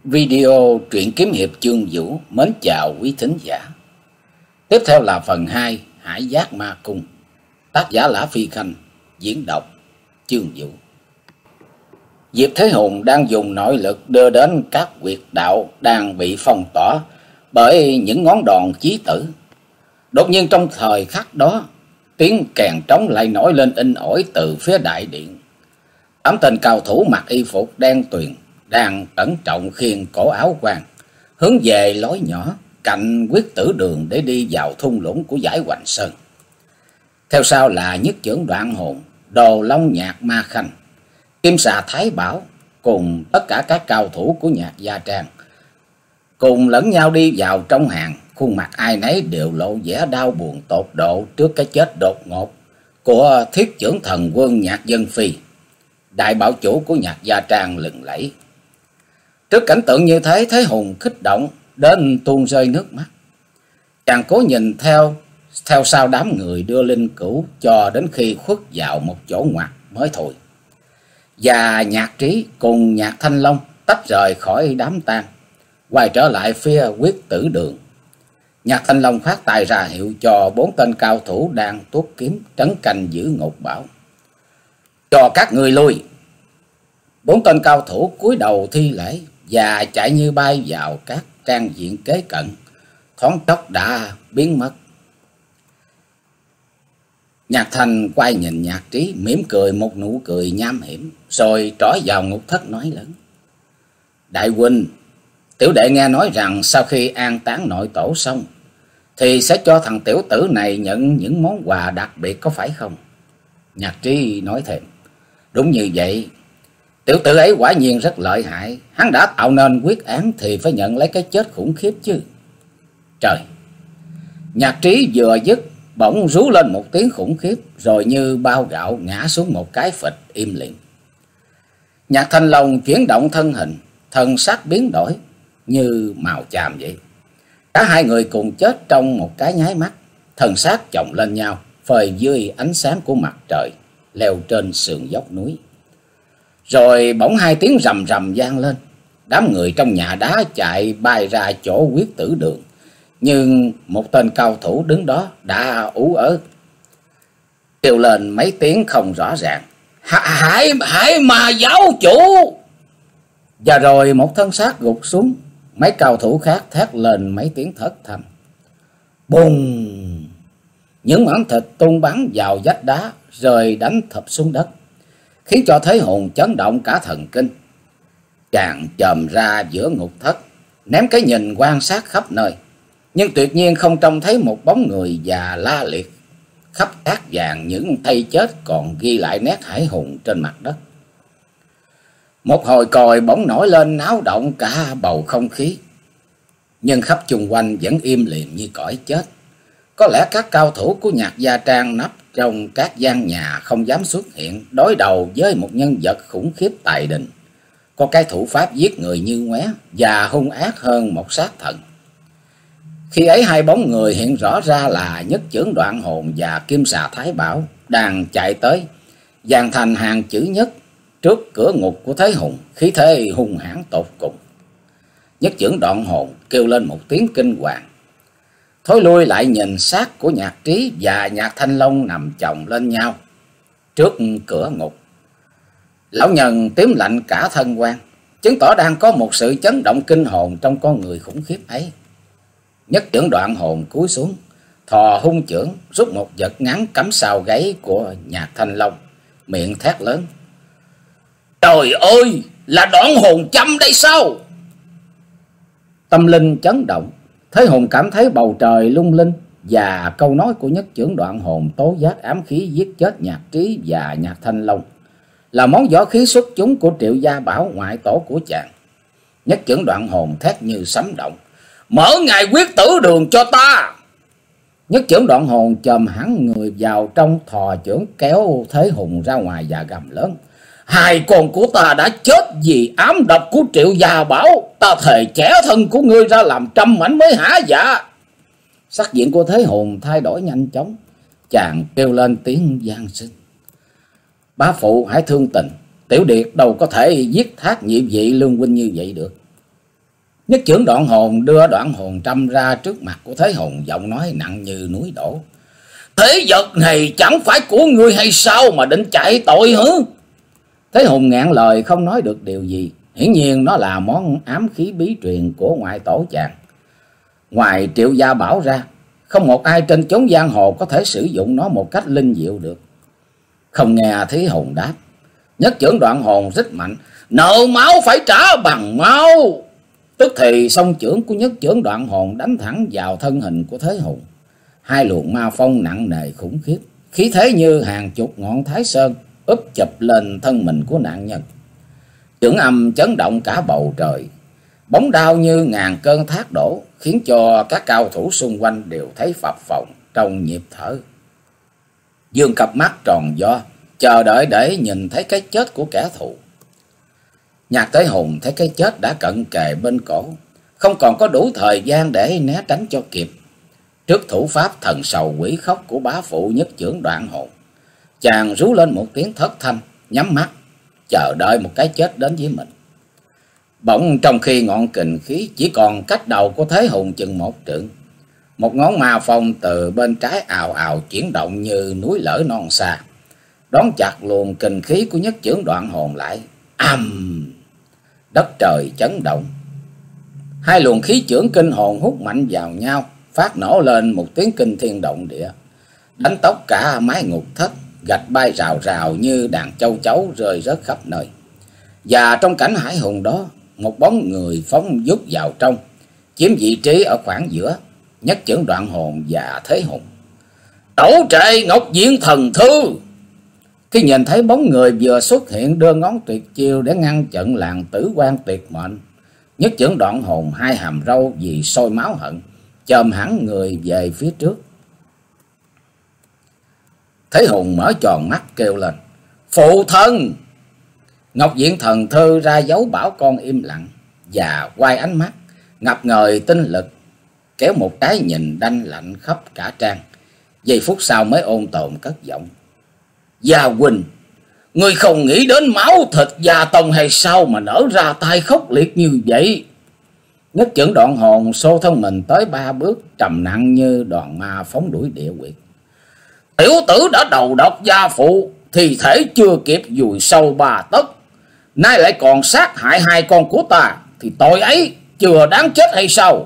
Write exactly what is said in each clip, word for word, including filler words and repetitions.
Video truyện kiếm hiệp Chương Vũ mến chào quý thính giả. Tiếp theo là phần hai Hải Giác Ma Cung. Tác giả Lã Phi Khanh, diễn đọc Chương Vũ. Diệp Thế Hùng đang dùng nội lực đưa đến các huyệt đạo đang bị phong tỏa bởi những ngón đòn chí tử. Đột nhiên trong thời khắc đó, tiếng kèn trống lại nổi lên inh ỏi từ phía đại điện. Tám tên cao thủ mặc y phục đen tuyền đang cẩn trọng khiêng cổ áo quan hướng về lối nhỏ cạnh Quyết Tử Đường để đi vào thung lũng của dải Hoành Sơn. Theo sau là Nhất Chưởng Đoạn Hồn, Đồ Long Nhạc Ma Khanh, Kim Xà Thái Bảo cùng tất cả các cao thủ của Nhạc Gia Trang cùng lẫn nhau đi vào trong hàng. Khuôn mặt ai nấy đều lộ vẻ đau buồn tột độ trước cái chết đột ngột của Thiết Chưởng Thần Quân Nhạc Dân Phi, đại bảo chủ của Nhạc Gia Trang lừng lẫy. Trước cảnh tượng như thế, Thế Hùng kích động đến tuôn rơi nước mắt. Chàng cố nhìn theo theo sau đám người đưa linh cữu cho đến khi khuất vào một chỗ ngoặt mới thôi. Và Nhạc Trí cùng Nhạc Thanh Long tách rời khỏi đám tang, quay trở lại phía Quyết Tử Đường. Nhạc Thanh Long phát tay ra hiệu cho bốn tên cao thủ đang tuốt kiếm trấn canh giữ ngục bảo: cho các người lui. Bốn tên cao thủ cúi đầu thi lễ và chạy như bay vào các trang diện kế cận, thoáng chốc đã biến mất. Nhạc Thành quay nhìn Nhạc Trí, mỉm cười một nụ cười nham hiểm, rồi trỏ vào ngục thất nói lớn: đại huynh, tiểu đệ nghe nói rằng sau khi an táng nội tổ xong thì sẽ cho thằng tiểu tử này nhận những món quà đặc biệt, có phải không? Nhạc Trí nói thêm: đúng như vậy. Tiểu tử ấy quả nhiên rất lợi hại. Hắn đã tạo nên quyết án thì phải nhận lấy cái chết khủng khiếp chứ. Trời! Nhạc Trí vừa dứt, bỗng rú lên một tiếng khủng khiếp, rồi như bao gạo ngã xuống một cái phịch im lìm. Nhạc Thanh Long chuyển động thân hình, thân sắc biến đổi như màu chàm vậy. Cả hai người cùng chết trong một cái nháy mắt, thân xác chồng lên nhau, phơi dưới ánh sáng của mặt trời leo trên sườn dốc núi. Rồi bỗng hai tiếng rầm rầm vang lên. Đám người trong nhà đá chạy bay ra chỗ Quyết Tử Đường, nhưng một tên cao thủ đứng đó đã ú ớ kêu lên mấy tiếng không rõ ràng: Hải Hải Ma giáo chủ! Và rồi một thân xác gục xuống. Mấy cao thủ khác thét lên mấy tiếng thất thanh. Bùng! Những mảnh thịt tung bắn vào vách đá rồi đánh thập xuống đất, khiến cho Thế Hùng chấn động cả thần kinh. Chàng chồm ra giữa ngục thất, ném cái nhìn quan sát khắp nơi, nhưng tuyệt nhiên không trông thấy một bóng người già la liệt. Khắp cát vàng những thây chết còn ghi lại nét hãi hùng trên mặt đất. Một hồi còi bỗng nổi lên náo động cả bầu không khí, nhưng khắp chung quanh vẫn im lìm như cõi chết. Có lẽ các cao thủ của Nhạc Gia Trang nấp trong các gian nhà không dám xuất hiện, đối đầu với một nhân vật khủng khiếp tài đình, có cái thủ pháp giết người như ngoé và hung ác hơn một sát thần. Khi ấy hai bóng người hiện rõ ra là Nhất Chưởng Đoạn Hồn và Kim Xà Thái Bảo đang chạy tới, dàn thành hàng chữ nhất trước cửa ngục của Thế Hùng, khí thế hung hãn tột cùng. Nhất Chưởng Đoạn Hồn kêu lên một tiếng kinh hoàng, thối lui lại nhìn xác của Nhạc Trí và Nhạc Thanh Long nằm chồng lên nhau trước cửa ngục. Lão nhân tím lạnh cả thân quan, chứng tỏ đang có một sự chấn động kinh hồn trong con người khủng khiếp ấy. Nhất Chưởng Đoạn Hồn cúi xuống, thò hung chưởng rút một vật ngắn cắm sau gáy của Nhạc Thanh Long, miệng thét lớn: trời ơi, là Đoạn Hồn châm đây sao? Tâm linh chấn động, Thế Hùng cảm thấy bầu trời lung linh, và câu nói của Nhất Chưởng Đoạn Hồn tố giác ám khí giết chết Nhạc Trí và Nhạc Thanh Long là món võ khí xuất chúng của Triệu Gia Bảo, ngoại tổ của chàng. Nhất Chưởng Đoạn Hồn thét như sấm động: mở ngài Quyết Tử Đường cho ta! Nhất Chưởng Đoạn Hồn chồm hẳn người vào trong, thò chưởng kéo Thế Hùng ra ngoài và gầm lớn: hai con của ta đã chết vì ám độc của Triệu Gia Bảo, ta thề chẻ thân của ngươi ra làm trăm mảnh mới hả dạ. Sắc diện của Thế Hùng thay đổi nhanh chóng, chàng kêu lên tiếng van xin: bá phụ hãy thương tình, tiểu điệt đâu có thể giết thác nhị vị lương huynh như vậy được. Nhất chưởng đoạn hồn đưa đoạn hồn trăm ra trước mặt của Thế Hùng, giọng nói nặng như núi đổ. Thế vật này chẳng phải của ngươi hay sao mà định chạy tội hứ? Thế Hùng ngẹn lời không nói được điều gì. Hiển nhiên nó là món ám khí bí truyền của ngoại tổ chàng. Ngoài Triệu Gia Bảo ra, không một ai trên chốn giang hồ có thể sử dụng nó một cách linh diệu được. Không nghe Thế Hùng đáp, nhất chưởng đoạn hồn rít mạnh. Nợ máu phải trả bằng máu. Tức thì song chưởng của nhất chưởng đoạn hồn đánh thẳng vào thân hình của Thế Hùng. Hai luồng ma phong nặng nề khủng khiếp, khí thế như hàng chục ngọn Thái Sơn úp chụp lên thân mình của nạn nhân. Chưởng âm chấn động cả bầu trời, bóng đao như ngàn cơn thác đổ, khiến cho các cao thủ xung quanh đều thấy phập phồng trong nhịp thở. Dương cặp mắt tròn do, chờ đợi để nhìn thấy cái chết của kẻ thù. Nhạc Thế Hùng thấy cái chết đã cận kề bên cổ, không còn có đủ thời gian để né tránh cho kịp. Trước thủ pháp thần sầu quỷ khóc của bá phụ nhất chưởng đoạn hồn, chàng rú lên một tiếng thất thanh, nhắm mắt chờ đợi một cái chết đến với mình. Bỗng trong khi ngọn kình khí chỉ còn cách đầu của Thế Hùng chừng một trượng, một ngón ma phong từ bên trái ào ào chuyển động như núi lở non xa, đón chặt luồng kình khí của nhất chưởng đoạn hồn lại. Ầm! Đất trời chấn động, hai luồng khí chưởng kinh hồn hút mạnh vào nhau, phát nổ lên một tiếng kinh thiên động địa, đánh tốc cả mái ngục thất, gạch bay rào rào như đàn châu chấu rơi rớt khắp nơi. Và trong cảnh hải hùng đó, một bóng người phóng vút vào trong, chiếm vị trí ở khoảng giữa nhất chưởng đoạn hồn và Thế Hùng. Tổ trệ Ngọc Diện Thần Thư! Khi nhìn thấy bóng người vừa xuất hiện đưa ngón tuyệt chiêu để ngăn chặn làn tử quan tuyệt mệnh, nhất chưởng đoạn hồn hai hàm râu vì sôi máu hận, chồm hẳn người về phía trước. Thế Hùng mở tròn mắt kêu lên, phụ thân! Ngọc Diện Thần Thư ra dấu bảo con im lặng và quay ánh mắt ngập ngời tinh lực, kéo một cái nhìn đanh lạnh khắp cả trang. Giây phút sau mới ôn tồn cất giọng, Gia huynh, ngươi không nghĩ đến máu thịt gia tông hay sao mà nở ra tay khốc liệt như vậy? Nhất chưởng đoạn hồn xô thân mình tới ba bước, trầm nặng như đoàn ma phóng đuổi địa quyệt. Tiểu tử đã đầu độc gia phụ, thì thể chưa kịp dùi sâu ba tấc, nay lại còn sát hại hai con của ta, thì tội ấy chưa đáng chết hay sao?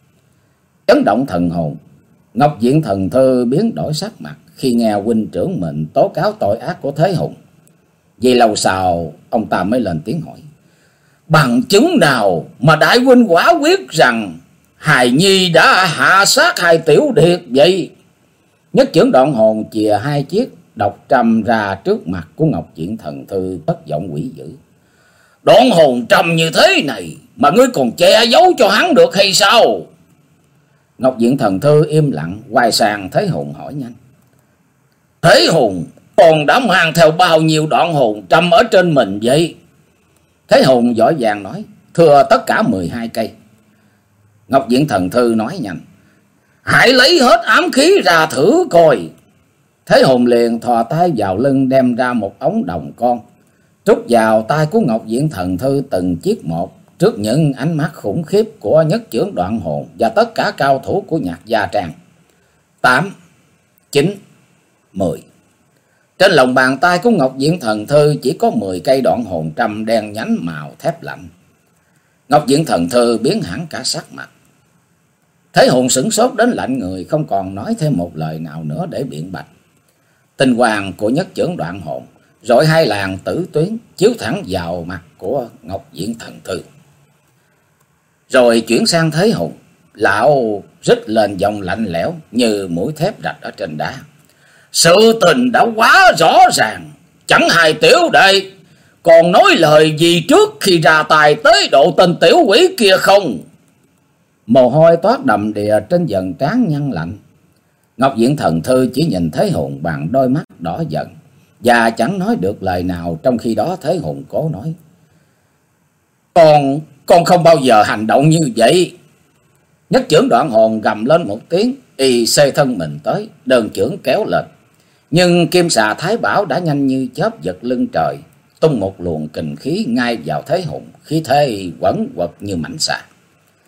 Chấn động thần hồn, Ngọc Diện Thần Thư biến đổi sắc mặt khi nghe huynh trưởng mình tố cáo tội ác của Thế Hùng. Vì lâu sau ông ta mới lên tiếng hỏi, bằng chứng nào mà đại huynh quả quyết rằng hài nhi đã hạ sát hai tiểu điệt vậy? Nhất chưởng đoạn hồn chìa hai chiếc độc trầm ra trước mặt của Ngọc Diện Thần Thư, cất giọng quỷ dữ. Đoạn hồn trầm như thế này mà ngươi còn che giấu cho hắn được hay sao? Ngọc Diện Thần Thư im lặng, quay sang Thế Hùng hỏi nhanh, Thế Hùng, còn đã mang theo bao nhiêu đoạn hồn trầm ở trên mình vậy? Thế Hùng vội vàng nói, thưa tất cả mười hai cây. Ngọc Diện Thần Thư nói nhanh, hãy lấy hết ám khí ra thử coi. Thế Hùng liền thò tay vào lưng đem ra một ống đồng con, trút vào tay của Ngọc Diện Thần Thư từng chiếc một, trước những ánh mắt khủng khiếp của nhất chưởng đoạn hồn và tất cả cao thủ của Nhạc Gia Trang. Tám, chín, mười. Trên lòng bàn tay của Ngọc Diện Thần Thư chỉ có mười cây đoạn hồn trăm đen nhánh màu thép lạnh. Ngọc Diện Thần Thư biến hẳn cả sắc mặt. Thế Hùng sửng sốt đến lạnh người, không còn nói thêm một lời nào nữa để biện bạch. Tinh quang của nhất chưởng đoạn hồn rọi hai làn tử tuyến chiếu thẳng vào mặt của Ngọc Diện Thần Thư. Rồi chuyển sang Thế Hùng, lão rít lên giọng lạnh lẽo như mũi thép rạch ở trên đá. Sự tình đã quá rõ ràng, chẳng hài tiểu đệ còn nói lời gì trước khi ra tài tới độ tên tiểu quỷ kia không? Mồ hôi toát đầm đìa trên dần trán nhăn lạnh. Ngọc Diện Thần Thư chỉ nhìn Thế Hùng bằng đôi mắt đỏ dần và chẳng nói được lời nào. Trong khi đó Thế Hùng cố nói, Con, con không bao giờ hành động như vậy. Nhất chưởng đoạn hồn gầm lên một tiếng, y xê thân mình tới, đơn chưởng kéo lên. Nhưng kim xà Thái Bảo đã nhanh như chớp giật lưng trời, tung một luồng kình khí ngay vào Thế Hùng, khí thế quẩn quật như mảnh xà.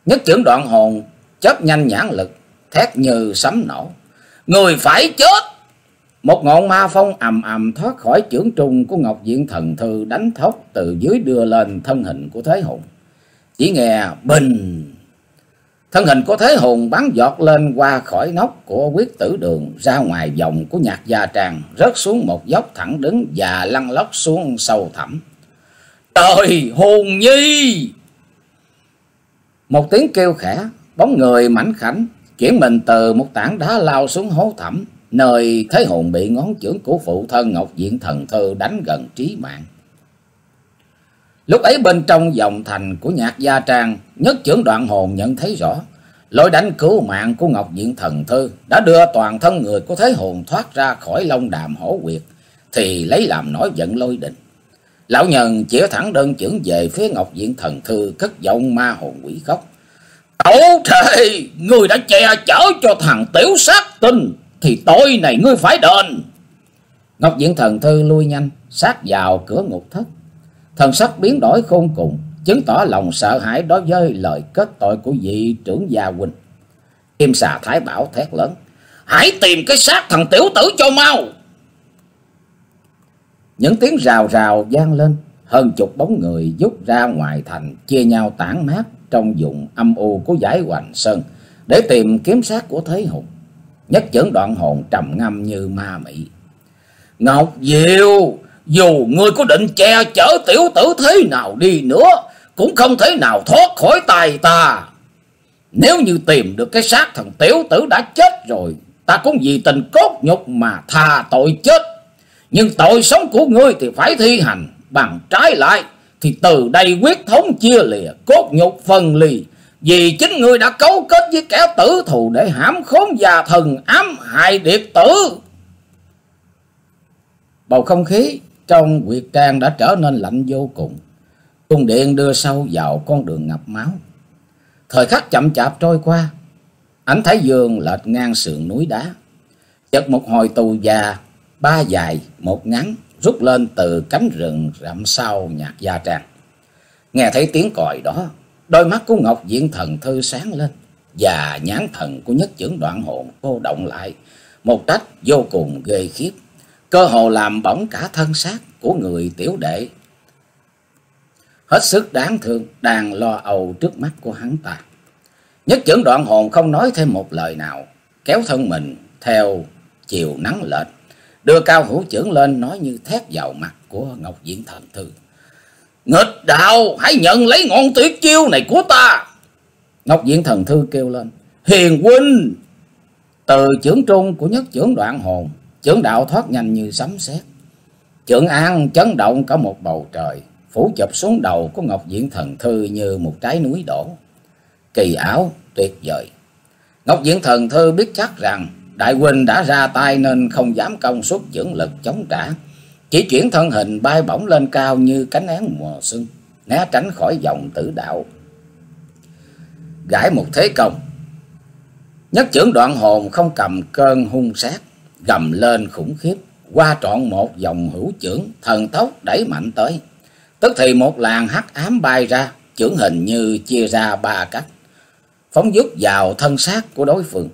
Nhất chưởng đoạn hồn chớp nhanh nhãn lực, thét như sấm nổ: người phải chết! Một ngọn ma phong ầm ầm thoát khỏi chưởng trung của Ngọc Diện Thần Thư, đánh thốc từ dưới đưa lên thân hình của Thế Hùng. Chỉ nghe bình, thân hình của Thế Hùng bắn giọt lên qua khỏi nóc của Quyết Tử Đường, ra ngoài vòng của Nhạc Gia Trang, rớt xuống một dốc thẳng đứng và lăn lóc xuống sâu thẳm. Trời, Hùng Nhi! Một tiếng kêu khẽ, bóng người mảnh khảnh chuyển mình từ một tảng đá lao xuống hố thẳm, nơi Thế Hùng bị ngón chưởng của phụ thân Ngọc Diện Thần Thư đánh gần trí mạng. Lúc ấy bên trong vòng thành của Nhạc Gia Trang, Nhất chưởng đoạn hồn nhận thấy rõ lối đánh cứu mạng của Ngọc Diện Thần Thư đã đưa toàn thân người của Thế Hùng thoát ra khỏi Long Đàm Hổ Quyệt, thì lấy làm nổi giận lôi đình. Lão nhân chĩa thẳng đơn chưởng về phía Ngọc Diện Thần Thư, cất giọng ma hồn quỷ khóc: Cẩu thề, ngươi đã che chở cho thằng tiểu sát tinh, thì tội này ngươi phải đền. Ngọc Diện Thần Thư lui nhanh sát vào cửa ngục thất, thần sắc biến đổi khôn cùng, chứng tỏ lòng sợ hãi đối với lời kết tội của vị trưởng gia huynh. Kim Xà Thái Bảo thét lớn: Hãy tìm cái xác thằng tiểu tử cho mau! Những tiếng rào rào vang lên, hơn chục bóng người rút ra ngoài thành, chia nhau tản mát trong vùng âm u của dãy Hoành Sơn để tìm kiếm xác của Thế Hùng. Nhất chưởng đoạn hồn trầm ngâm như ma mị: Ngọc Diệu, dù ngươi có định che chở tiểu tử thế nào đi nữa, cũng không thể nào thoát khỏi tay ta. Nếu như tìm được cái xác thằng tiểu tử đã chết rồi, ta cũng vì tình cốt nhục mà tha tội chết. Nhưng tội sống của ngươi thì phải thi hành, bằng trái lại thì từ đây quyết thống chia lìa, cốt nhục phân ly. Vì chính ngươi đã cấu kết với kẻ tử thù để hãm khốn già thần, ám hại điệt tử. Bầu không khí trong Nguyệt Trang đã trở nên lạnh vô cùng. Cung điện đưa sâu vào con đường ngập máu. Thời khắc chậm chạp trôi qua, ánh thái dương lệch ngang sườn núi đá. Chợt một hồi tù già, ba dài một ngắn, rút lên từ cánh rừng rậm sau Nhạc Gia Trang. Nghe thấy tiếng còi đó, đôi mắt của Ngọc Diện Thần Thư sáng lên, và nhãn thần của Nhất chưởng đoạn hồn cô động lại một cách vô cùng ghê khiếp, cơ hồ làm bỏng cả thân xác của người tiểu đệ hết sức đáng thương đang lo âu trước mắt của hắn ta. Nhất chưởng đoạn hồn không nói thêm một lời nào, kéo thân mình theo chiều nắng lệch, đưa cao hữu chưởng lên, nói như thét vào mặt của Ngọc Diện Thần Thư: Nghịch đạo, hãy nhận lấy ngọn tuyệt chiêu này của ta! Ngọc Diện Thần Thư kêu lên: Hiền huynh! Từ chưởng trung của Nhất chưởng đoạn hồn, chưởng đạo thoát nhanh như sấm sét, chưởng an chấn động cả một bầu trời, phủ chụp xuống đầu của Ngọc Diện Thần Thư như một trái núi đổ. Kỳ ảo tuyệt vời. Ngọc Diện Thần Thư biết chắc rằng đại huynh đã ra tay nên không dám công suất chưởng lực chống trả, chỉ chuyển thân hình bay bổng lên cao như cánh én mùa xuân, né tránh khỏi vòng tử đạo. Gãi một thế công, Nhất chưởng đoạn hồn không cầm cơn hung sát, gầm lên khủng khiếp, qua trọn một dòng hữu chưởng, thần tốc đẩy mạnh tới. Tức thì một làn hắc ám bay ra, chưởng hình như chia ra ba cách, phóng dút vào thân xác của đối phương.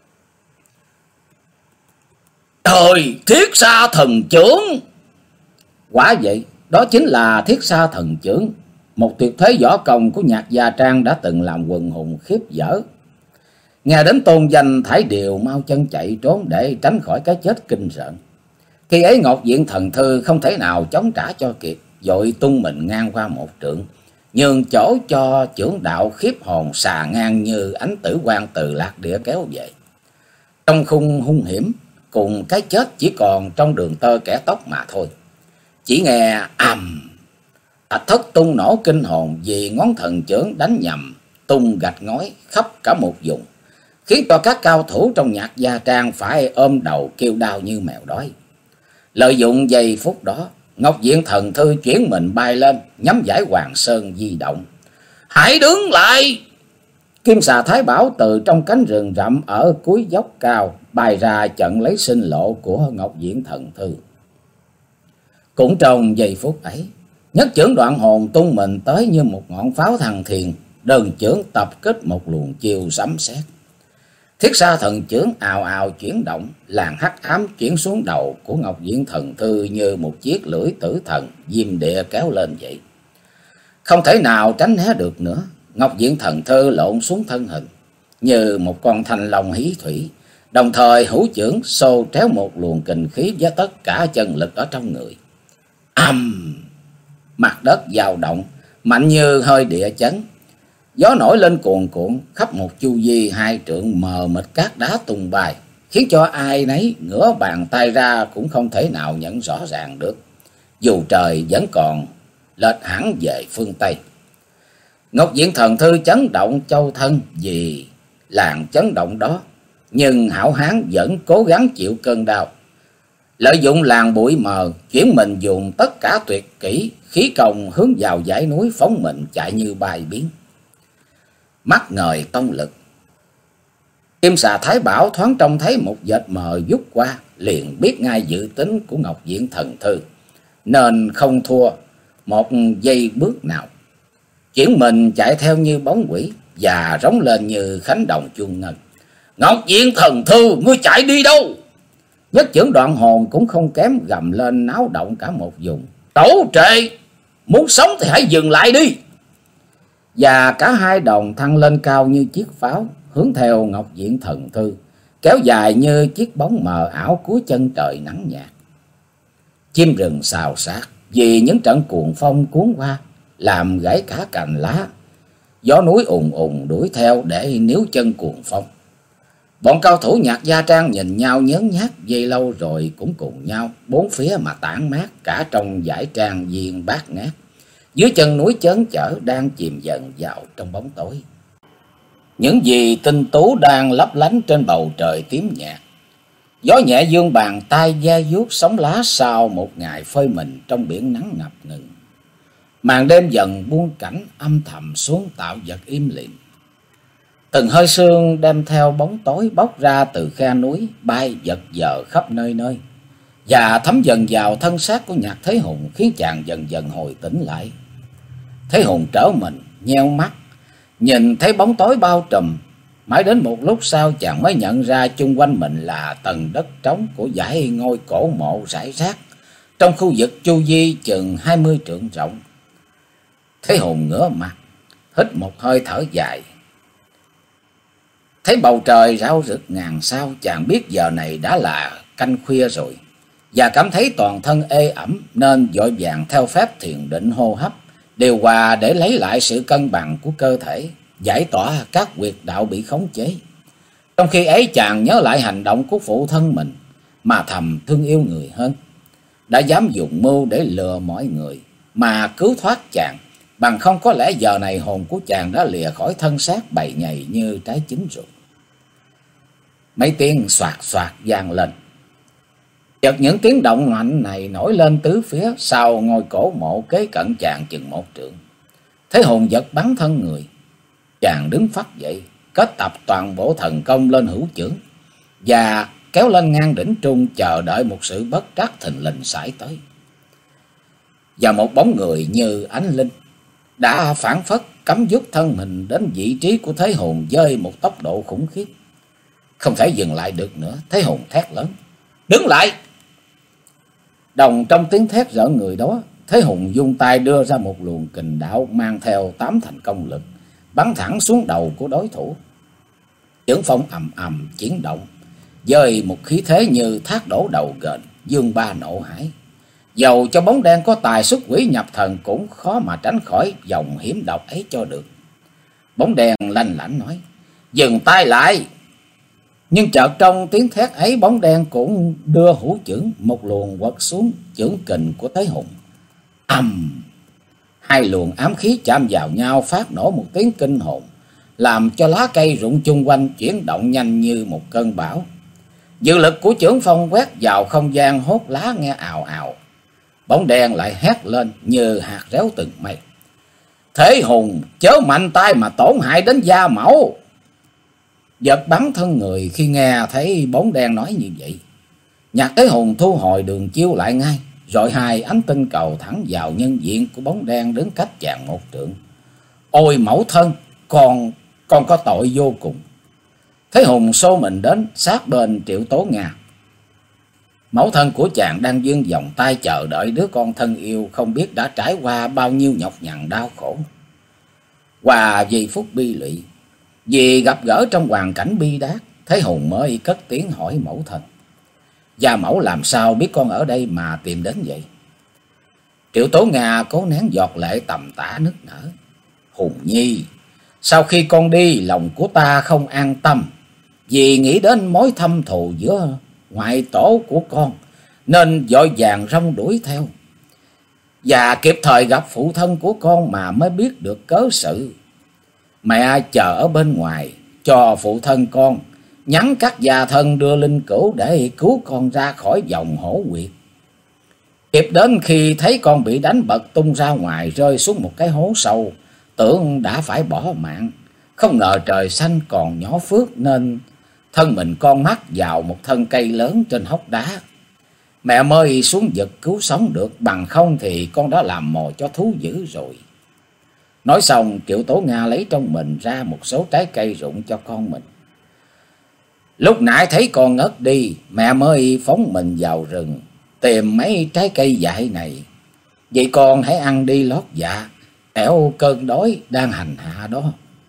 Trời, Thiết Sa Thần Chưởng! Quả vậy, đó chính là Thiết Sa Thần Chưởng, một tuyệt thế võ công của Nhạc Gia Trang đã từng làm quần hùng khiếp dở. Nghe đến tôn danh, thải điều mau chân chạy trốn để tránh khỏi cái chết kinh rợn. Khi ấy Ngọc Diện Thần Thư không thể nào chống trả cho kịp, vội tung mình ngang qua một trượng, nhường chỗ cho chưởng đạo khiếp hồn xà ngang như ánh tử quang từ lạc địa kéo về. Trong khung hung hiểm, cùng cái chết chỉ còn trong đường tơ kẻ tóc mà thôi. Chỉ nghe ầm, thạch thất tung nổ kinh hồn vì ngón thần chưởng đánh nhầm, tung gạch ngói khắp cả một vùng, khiến cho các cao thủ trong Nhạc Gia Trang phải ôm đầu kêu đau như mèo đói. Lợi dụng giây phút đó, Ngọc Diện Thần Thư chuyển mình bay lên, nhắm dải Hoàng Sơn di động. Hãy đứng lại! Kim Xà Thái Bảo từ trong cánh rừng rậm ở cuối dốc cao bay ra chặn lấy sinh lộ của Ngọc Diện Thần Thư. Cũng trong giây phút ấy, Nhất chưởng đoạn hồn tung mình tới như một ngọn pháo thăng thiên, đơn chưởng tập kích một luồng chiêu sấm sét. Thiết xa thần chưởng ào ào chuyển động, làn hắc ám chuyển xuống đầu của Ngọc Diện Thần Thư như một chiếc lưỡi tử thần diêm địa kéo lên vậy. Không thể nào tránh né được nữa, Ngọc Diện Thần Thư lộn xuống thân hình như một con thanh long hí thủy, đồng thời hữu chưởng xô tréo một luồng kình khí với tất cả chân lực ở trong người. Ầm! Mặt đất dao động mạnh như hơi địa chấn, gió nổi lên cuồn cuộn, khắp một chu vi hai trượng mờ mịt cát đá tung bay, khiến cho ai nấy ngửa bàn tay ra cũng không thể nào nhận rõ ràng được, dù trời vẫn còn lệch hẳn về phương Tây. Ngọc Diện Thần Thư chấn động châu thân vì làn chấn động đó, nhưng hảo hán vẫn cố gắng chịu cơn đau, lợi dụng làn bụi mờ chuyển mình dùng tất cả tuyệt kỹ khí công hướng vào dãy núi, phóng mình chạy như bay biến. Mắt ngời tông lực, Kim Xà Thái Bảo thoáng trông thấy một vệt mờ vút qua, liền biết ngay dự tính của Ngọc Diện Thần Thư, nên không thua một giây bước nào, chuyển mình chạy theo như bóng quỷ và rống lên như khánh đồng chuông ngân. Ngọc Diện Thần Thư, ngươi chạy đi đâu? Nhất chưởng Đoạn Hồn cũng không kém gầm lên, náo động cả một vùng. Tổ trệ, muốn sống thì hãy dừng lại đi. Và cả hai đồng thăng lên cao như chiếc pháo, hướng theo Ngọc Diện Thần Thư, kéo dài như chiếc bóng mờ ảo cuối chân trời nắng nhạt. Chim rừng xào xạc vì những trận cuồng phong cuốn qua, làm gãy cả cành lá. Gió núi ùn ùn đuổi theo để níu chân cuồng phong. Bọn cao thủ Nhạc Gia Trang nhìn nhau nhớn nhác dây lâu rồi cũng cùng nhau bốn phía mà tản mát cả trong dải trang viên bát ngát. Dưới chân núi chớn chở đang chìm dần vào trong bóng tối. Những gì tinh tú đang lấp lánh trên bầu trời tím nhạt. Gió nhẹ dương bàn tay da vuốt sóng lá sau một ngày phơi mình trong biển nắng ngập ngừng. Màn đêm dần buông cảnh âm thầm xuống tạo vật im lìm. Từng hơi sương đem theo bóng tối bốc ra từ khe núi, bay giật giờ khắp nơi nơi, và thấm dần vào thân xác của Nhạc Thế Hùng, khiến chàng dần dần hồi tỉnh lại. Thế Hùng trở mình, nheo mắt, nhìn thấy bóng tối bao trùm. Mãi đến một lúc sau chàng mới nhận ra chung quanh mình là tầng đất trống của dãy ngôi cổ mộ rải rác trong khu vực chu vi chừng hai mươi trượng rộng. Thế Hùng ngửa mặt, hít một hơi thở dài. Thấy bầu trời rao rực ngàn sao, chàng biết giờ này đã là canh khuya rồi, và cảm thấy toàn thân ê ẩm, nên vội vàng theo phép thiền định hô hấp, điều hòa để lấy lại sự cân bằng của cơ thể, giải tỏa các huyệt đạo bị khống chế. Trong khi ấy chàng nhớ lại hành động của phụ thân mình, mà thầm thương yêu người hơn, đã dám dùng mưu để lừa mọi người mà cứu thoát chàng, bằng không có lẽ giờ này hồn của chàng đã lìa khỏi thân xác bầy nhầy như trái chín rồi. Mấy tiếng xoạt xoạt vang lên. Chợt những tiếng động mạnh này nổi lên tứ phía sau ngôi cổ mộ kế cận chàng chừng một trượng. Thế Hùng giật bắn thân người. Chàng đứng phắt dậy, kết tập toàn bộ thần công lên hữu chưởng, và kéo lên ngang đỉnh trung, chờ đợi một sự bất trắc thình lình xảy tới. Và một bóng người như ánh linh đã phản phất cắm dút thân mình đến vị trí của Thế Hùng với một tốc độ khủng khiếp. Không thể dừng lại được nữa, Thế Hùng thét lớn: "Đứng lại!" Đồng trong tiếng thét rợn người đó, Thế Hùng vung tay đưa ra một luồng kình đạo mang theo tám thành công lực, bắn thẳng xuống đầu của đối thủ. Chưởng phong ầm ầm chuyển động, với một khí thế như thác đổ đầu gền, dương ba nộ hải. Dầu cho bóng đen có tài xuất quỷ nhập thần cũng khó mà tránh khỏi dòng hiểm độc ấy cho được. Bóng đen lanh lảnh nói: "Dừng tay lại!" Nhưng chợt trong tiếng thét ấy, bóng đen cũng đưa hữu chưởng một luồng quật xuống chưởng kình của Thế Hùng. Ầm! Hai luồng ám khí chạm vào nhau, phát nổ một tiếng kinh hồn, làm cho lá cây rụng chung quanh chuyển động nhanh như một cơn bão. Dư lực của chưởng phong quét vào không gian, hốt lá nghe ào ào. Bóng đen lại hét lên như hạt réo từng mây: "Thế Hùng, chớ mạnh tay mà tổn hại đến da mẫu!" Giật bắn thân người khi nghe thấy bóng đen nói như vậy. Nhạc Thế Hùng thu hồi đường chiêu lại ngay, rồi hai ánh tinh cầu thẳng vào nhân diện của bóng đen đứng cách chàng một trượng. "Ôi mẫu thân, con, con có tội vô cùng. Thế Hùng xô mình đến sát bên Triệu Tố Nga. Mẫu thân của chàng đang vươn vòng tay chờ đợi đứa con thân yêu, không biết đã trải qua bao nhiêu nhọc nhằn đau khổ. Qua giây phút bi lụy, vì gặp gỡ trong hoàn cảnh bi đát, Thế Hùng mới cất tiếng hỏi mẫu thân: Gia mẫu làm sao biết con ở đây mà tìm đến vậy? Triệu Tố Nga cố nén giọt lệ tầm tã nức nở: Hùng nhi, sau khi con đi, lòng của ta không an tâm, vì nghĩ đến mối thâm thù giữa ngoại tổ của con, nên vội vàng rong đuổi theo. Và kịp thời gặp phụ thân của con mà mới biết được cớ sự. Mẹ chờ ở bên ngoài, cho phụ thân con nhắn các gia thân đưa linh cữu để cứu con ra khỏi vòng hổ huyệt. Kịp đến khi thấy con bị đánh bật tung ra ngoài, rơi xuống một cái hố sâu, tưởng đã phải bỏ mạng. Không ngờ trời xanh còn nhỏ phước, nên thân mình con mắc vào một thân cây lớn trên hốc đá. Mẹ mới xuống vực cứu sống được, bằng không thì con đã làm mồi cho thú dữ rồi. Nói xong, Triệu Tố Nga lấy trong mình ra một số trái cây rụng cho con mình. Lúc nãy thấy con ngất đi, mẹ mới phóng mình vào rừng tìm mấy trái cây dại này. Vậy con hãy ăn đi lót dạ, kẻo cơn đói đang hành hạ đó.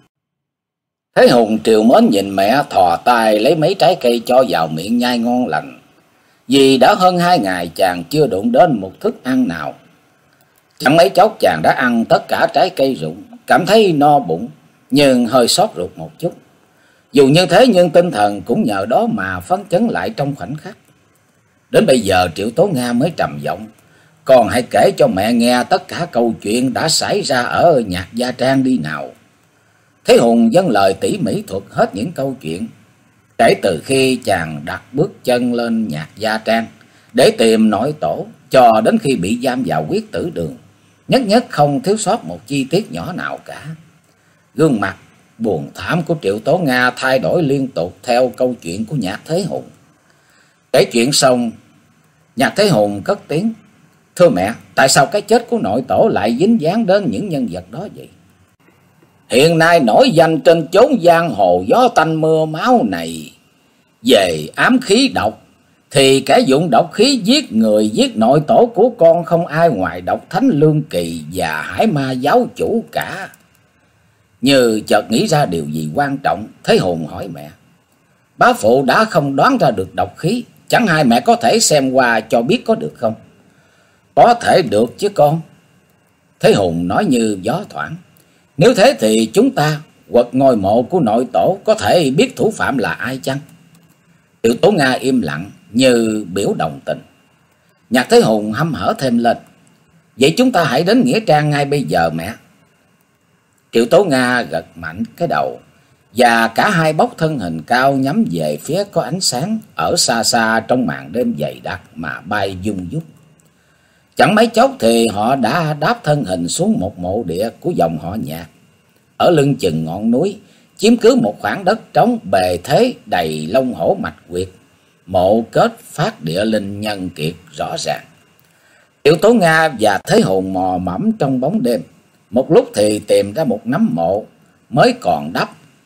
Thế Hùng triều mến nhìn mẹ, thò tay lấy mấy trái cây cho vào miệng nhai ngon lành. Vì đã hơn hai ngày chàng chưa đụng đến một thức ăn nào. Chẳng mấy chốc chàng đã ăn tất cả trái cây rụng, cảm thấy no bụng, nhưng hơi xót ruột một chút. Dù như thế nhưng tinh thần cũng nhờ đó mà phấn chấn lại trong khoảnh khắc. Đến bây giờ Triệu Tố Nga mới trầm giọng: Con hãy kể cho mẹ nghe tất cả câu chuyện đã xảy ra ở Nhạc Gia Trang đi nào. Thế Hùng dâng lời tỉ mỉ thuật hết những câu chuyện. Kể từ khi chàng đặt bước chân lên Nhạc Gia Trang để tìm nội tổ, cho đến khi bị giam vào Quyết Tử Đường, nhất nhất không thiếu sót một chi tiết nhỏ nào cả. Gương mặt buồn thảm của Triệu Tố Nga thay đổi liên tục theo câu chuyện của Nhạc Thế Hùng. Kể chuyện xong, Nhạc Thế Hùng cất tiếng: Thưa mẹ, tại sao cái chết của nội tổ lại dính dáng đến những nhân vật đó vậy? Hiện nay nổi danh trên chốn giang hồ gió tanh mưa máu này về ám khí độc, thì kẻ dụng độc khí giết người, giết nội tổ của con không ai ngoài Độc Thánh Lương Kỳ và Hải Ma giáo chủ cả. Như chợt nghĩ ra điều gì quan trọng, Thế Hùng hỏi mẹ: Bá phụ đã không đoán ra được độc khí, chẳng hay mẹ có thể xem qua cho biết có được không? Có thể được chứ con. Thế Hùng nói như gió thoảng: Nếu thế thì chúng ta quật ngôi mộ của nội tổ, có thể biết thủ phạm là ai chăng? Triệu Tố Nga im lặng như biểu đồng tình. Nhạc Thế Hùng hăm hở thêm lên: Vậy chúng ta hãy đến nghĩa trang ngay bây giờ mẹ. Triệu Tố Nga gật mạnh cái đầu, và cả hai bốc thân hình cao nhắm về phía có ánh sáng ở xa xa trong màn đêm dày đặc mà bay dung dút. Chẳng mấy chốc thì họ đã đáp thân hình xuống một mộ địa của dòng họ Nhạc, ở lưng chừng ngọn núi, chiếm cứ một khoảng đất trống bề thế đầy lông hổ mạch quyệt. Mộ kết phát địa linh nhân kiệt rõ ràng. Triệu Tố Nga và Thế Hùng mò mẫm trong bóng đêm, một lúc thì tìm ra một nắm mộ mới còn đắp,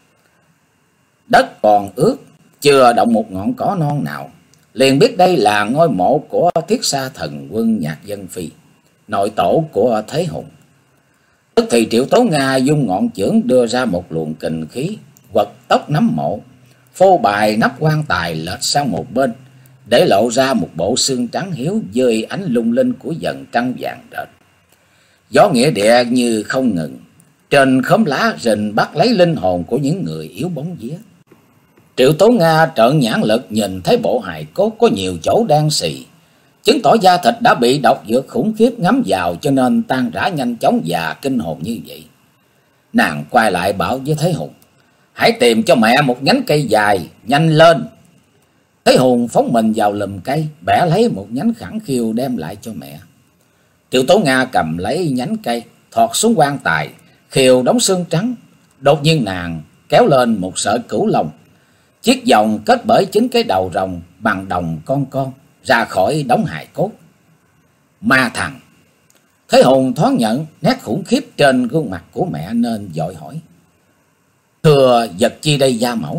đất còn ướt, chưa động một ngọn cỏ non nào. Liền biết đây là ngôi mộ của Thiết Sa Thần Quân Nhạc Dân Phi, nội tổ của Thế Hùng. Tức thì Triệu Tố Nga dung ngọn chưởng đưa ra một luồng kình khí, quật tốc nắm mộ, phô bài nắp quan tài lệch sang một bên, để lộ ra một bộ xương trắng hiếu dưới ánh lung linh của dần trăng vàng rệt. Gió nghĩa địa như không ngừng, trên khóm lá rình bắt lấy linh hồn của những người yếu bóng vía. Triệu Tố Nga trợn nhãn lực nhìn thấy bộ hài cốt có nhiều chỗ đen xì, chứng tỏ da thịt đã bị độc dược khủng khiếp ngấm vào, cho nên tan rã nhanh chóng và kinh hồn như vậy. Nàng quay lại bảo với Thế Hùng: Hãy tìm cho mẹ một nhánh cây dài, nhanh lên. Thế Hùng phóng mình vào lùm cây, bẻ lấy một nhánh khẳng khiu đem lại cho mẹ. Triệu Tố Nga cầm lấy nhánh cây, thọt xuống quan tài, khiu đống xương trắng. Đột nhiên nàng kéo lên một sợi cửu long, chiếc vòng kết bởi chính cái đầu rồng bằng đồng con con, ra khỏi đống hài cốt. Ma thằng! Thế Hùng thoáng nhận nét khủng khiếp trên gương mặt của mẹ nên vội hỏi: Thưa vật chi đây gia mẫu?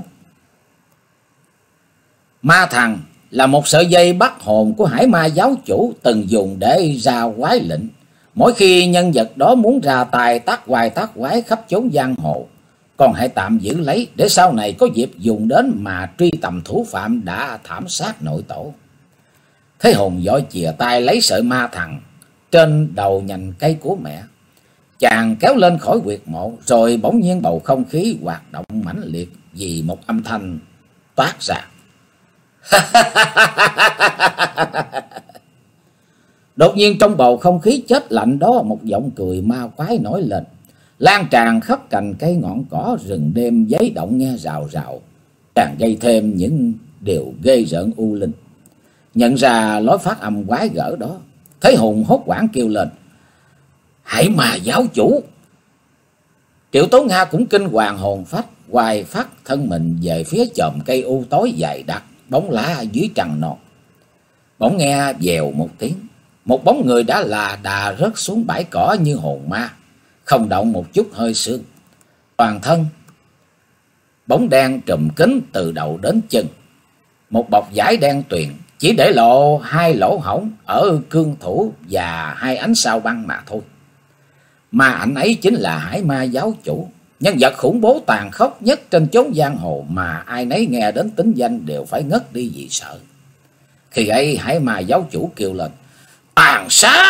Ma thằng là một sợi dây bắt hồn của Hải Ma giáo chủ từng dùng để ra quái lệnh. Mỗi khi nhân vật đó muốn ra tài tác hoài tác quái khắp chốn giang hồ, con hãy tạm giữ lấy để sau này có dịp dùng đến mà truy tầm thủ phạm đã thảm sát nội tổ. Thế Hùng vội chìa tay lấy sợi ma thằng trên đầu nhành cây của mẹ. Chàng kéo lên khỏi huyệt mộ, rồi bỗng nhiên bầu không khí hoạt động mãnh liệt vì một âm thanh toát ra. Đột nhiên trong bầu không khí chết lạnh đó, một giọng cười ma quái nổi lên, lan tràn khắp cành cây ngọn cỏ rừng đêm, giấy động nghe rào rào, càng gây thêm những điều ghê rợn u linh. Nhận ra lối phát âm quái gở đó, Thế Hùng hốt hoảng kêu lên: Hải Ma giáo chủ! Triệu Tố Nga cũng kinh hoàng hồn phách, hoài phát thân mình về phía chòm cây u tối dài đặc, bóng lá dưới trăng non. Bỗng nghe vèo một tiếng, một bóng người đã là đà rớt xuống bãi cỏ như hồn ma, không động một chút hơi xương. Toàn thân bóng đen trùm kín từ đầu đến chân, một bọc vải đen tuyền, chỉ để lộ hai lỗ hổng ở cương thủ và hai ánh sao băng mà thôi. Mà ảnh ấy chính là Hải Ma giáo chủ, nhân vật khủng bố tàn khốc nhất trên chốn giang hồ mà ai nấy nghe đến tính danh đều phải ngất đi vì sợ. Khi ấy Hải Ma giáo chủ kêu lên: Tàn sát!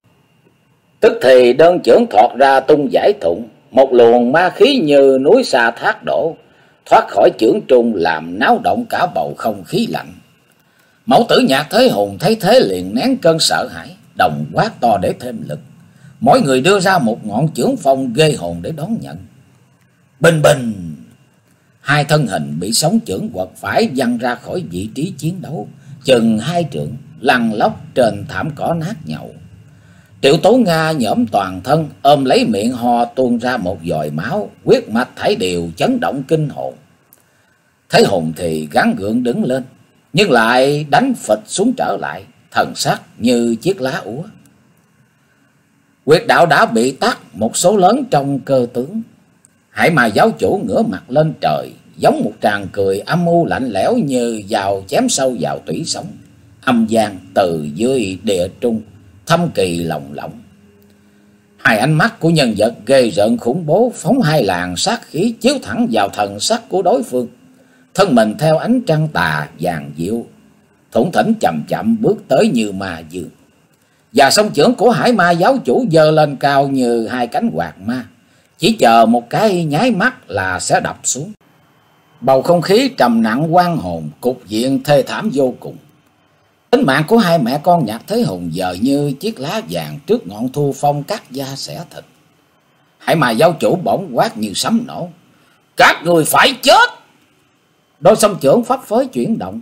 Tức thì đơn chưởng thọt ra tung giải thụng, một luồng ma khí như núi sa thác đổ thoát khỏi chưởng trung, làm náo động cả bầu không khí lạnh. Mẫu tử Nhạc Thế Hùng thấy thế liền nén cơn sợ hãi, đồng quát to để thêm lực. Mỗi người đưa ra một ngọn chưởng phong ghê hồn để đón nhận. Bình bình, hai thân hình bị sóng chưởng quật phải văng ra khỏi vị trí chiến đấu, chừng hai trượng, lăn lóc trên thảm cỏ nát nhậu. Triệu Tố Nga nhõm toàn thân, ôm lấy miệng ho tuôn ra một dòi máu, huyết mạch thảy đều chấn động kinh hồn. Thế Hùng thì gắng gượng đứng lên, nhưng lại đánh phịch xuống trở lại, thần sắc như chiếc lá úa. Huyệt đạo đã bị tắc một số lớn trong cơ tướng. Hải Ma giáo chủ ngửa mặt lên trời, giống một tràng cười âm u lạnh lẽo như vào chém sâu vào tủy sống. Âm gian từ dưới địa trung, thâm kỳ lồng lộng. Hai ánh mắt của nhân vật ghê rợn khủng bố phóng hai làn sát khí chiếu thẳng vào thần sắc của đối phương. Thân mình theo ánh trăng tà vàng dịu, thủng thỉnh chậm chậm bước tới như ma dương. Và song chưởng của Hải Ma giáo chủ giơ lên cao như hai cánh quạt ma, chỉ chờ một cái nháy mắt là sẽ đập xuống. Bầu không khí trầm nặng oan hồn, cục diện thê thảm vô cùng. Tính mạng của hai mẹ con Nhạc Thế Hùng giờ như chiếc lá vàng trước ngọn thu phong cắt da xẻ thịt. Hải Ma giáo chủ bỗng quát như sấm nổ: Các người phải chết! Đôi song chưởng phấp phới chuyển động.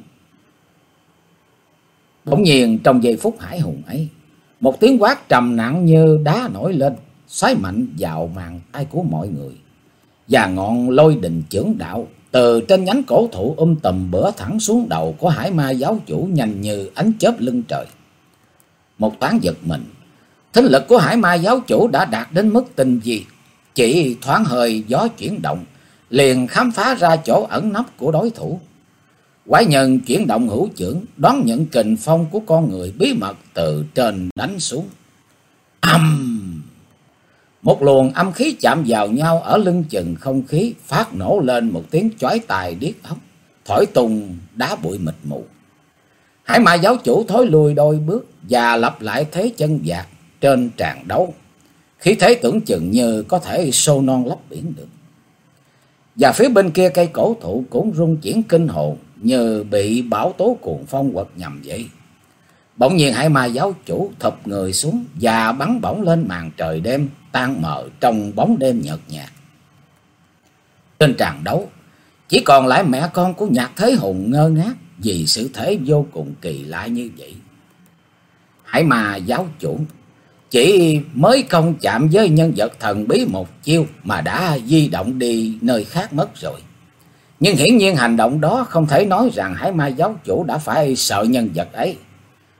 Bỗng nhiên trong giây phút hải hùng ấy, một tiếng quát trầm nặng như đá nổi lên, xoáy mạnh vào màng tay của mọi người. Và ngọn lôi đình chưởng đạo từ trên nhánh cổ thụ um tùm bữa thẳng xuống đầu của Hải Ma giáo chủ, nhanh như ánh chớp lưng trời. Một thoáng giật mình, thính lực của Hải Ma giáo chủ đã đạt đến mức tinh vi, chỉ thoáng hơi gió chuyển động liền khám phá ra chỗ ẩn nấp của đối thủ. Quái nhân chuyển động hữu chưởng, đón nhận kình phong của con người bí mật từ trên đánh xuống. Âm! Một luồng âm khí chạm vào nhau ở lưng chừng không khí, phát nổ lên một tiếng chói tai điếc óc, thổi tung đá bụi mịt mù. Hải Ma giáo chủ thối lùi đôi bước và lặp lại thế chân vạc trên tràng đấu, khí thế tưởng chừng như có thể xô non lấp biển được. Và phía bên kia cây cổ thụ cũng rung chuyển kinh hồn, như bị bão tố cuồng phong quật nhầm vậy. Bỗng nhiên Hải Ma giáo chủ thụp người xuống và bắn bổng lên màn trời đêm tan mờ trong bóng đêm nhợt nhạt. Trên tràng đấu chỉ còn lại mẹ con của Nhạc Thế Hùng ngơ ngác vì sự thể vô cùng kỳ lạ như vậy. Hải Ma giáo chủ chỉ mới công chạm với nhân vật thần bí một chiêu mà đã di động đi nơi khác mất rồi. Nhưng hiển nhiên hành động đó không thể nói rằng Hải Ma giáo chủ đã phải sợ nhân vật ấy.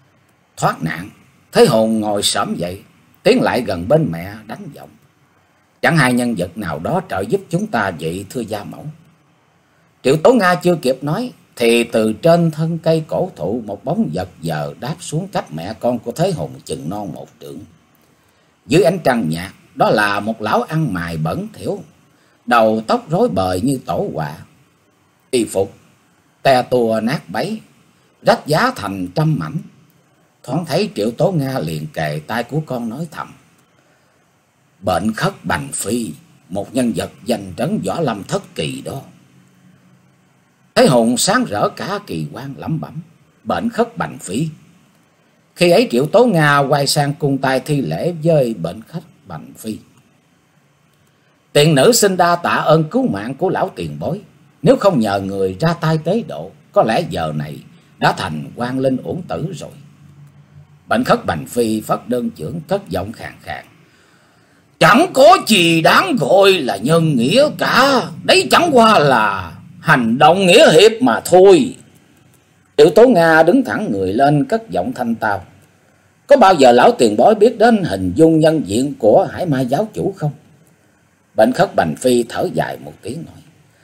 Thoát nạn, Thế Hùng ngồi xổm dậy, tiến lại gần bên mẹ đánh giọng: Chẳng hay nhân vật nào đó trợ giúp chúng ta vậy thưa gia mẫu? Triệu Tố Nga chưa kịp nói thì từ trên thân cây cổ thụ một bóng vật giờ đáp xuống cách mẹ con của Thế Hùng chừng non một trượng. Dưới ánh trăng nhạt, đó là một lão ăn mày bẩn thỉu, đầu tóc rối bời như tổ quạ, y phục te tua nát bấy, rách giá thành trăm mảnh. Thoáng thấy Triệu Tố Nga liền kề tai của con nói thầm: Bệnh Khất Bành Phi, một nhân vật danh trấn võ lâm thất kỳ đó. Thế Hùng sáng rỡ cả kỳ quan lẩm bẩm: Bệnh Khất Bành Phi. Khi ấy Triệu Tố Nga quay sang cung tay thi lễ với Bệnh Khất Bành Phi: Tiền nữ xin đa tạ ơn cứu mạng của lão tiền bối, nếu không nhờ người ra tay tế độ, có lẽ giờ này đã thành quan linh uổng tử rồi. Bệnh Khất Bành Phi phất đơn chưởng, cất giọng khàn khàn: Chẳng có gì đáng gọi là nhân nghĩa cả, đấy chẳng qua là hành động nghĩa hiệp mà thôi. Triệu Tố Nga đứng thẳng người lên, cất giọng thanh tao: Có bao giờ lão tiền bối biết đến hình dung nhân diện của Hải Ma giáo chủ không? Bệnh Khất Bành Phi thở dài một tiếng nói: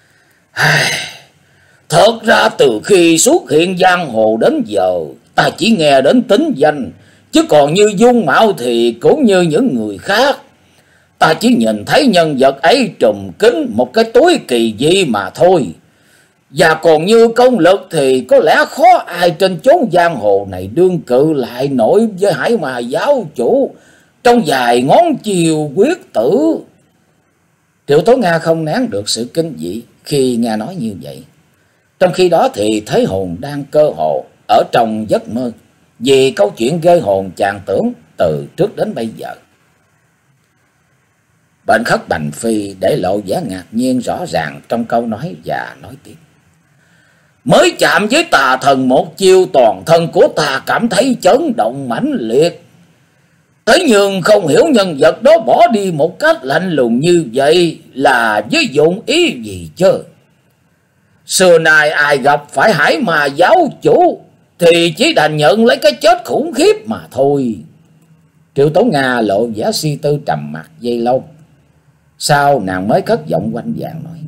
Thật ra từ khi xuất hiện giang hồ đến giờ, ta chỉ nghe đến tính danh, chứ còn như dung mạo thì cũng như những người khác. Ta chỉ nhìn thấy nhân vật ấy trùm kín một cái túi kỳ dị mà thôi. Và còn như công lực thì có lẽ khó ai trên chốn giang hồ này đương cự lại nổi với Hải Ma giáo chủ trong vài ngón chiều quyết tử. Triệu Tố Nga không nén được sự kinh dị khi nghe nói như vậy. Trong khi đó thì Thế Hùng đang cơ hồ ở trong giấc mơ vì câu chuyện ghê hồn chàng tưởng từ trước đến bây giờ. Bệnh Khất Bành Phi để lộ vẻ ngạc nhiên rõ ràng trong câu nói và nói tiếp: Mới chạm với tà thần một chiêu, toàn thân của ta cảm thấy chấn động mãnh liệt. Thế nhưng không hiểu nhân vật đó bỏ đi một cách lạnh lùng như vậy là với dụng ý gì chứ? Xưa nay ai gặp phải Hải Ma giáo chủ thì chỉ đành nhận lấy cái chết khủng khiếp mà thôi. Triệu Tố Nga lộ vẻ suy tư trầm mặc giây lâu, sau nàng mới cất giọng quanh vàng nói: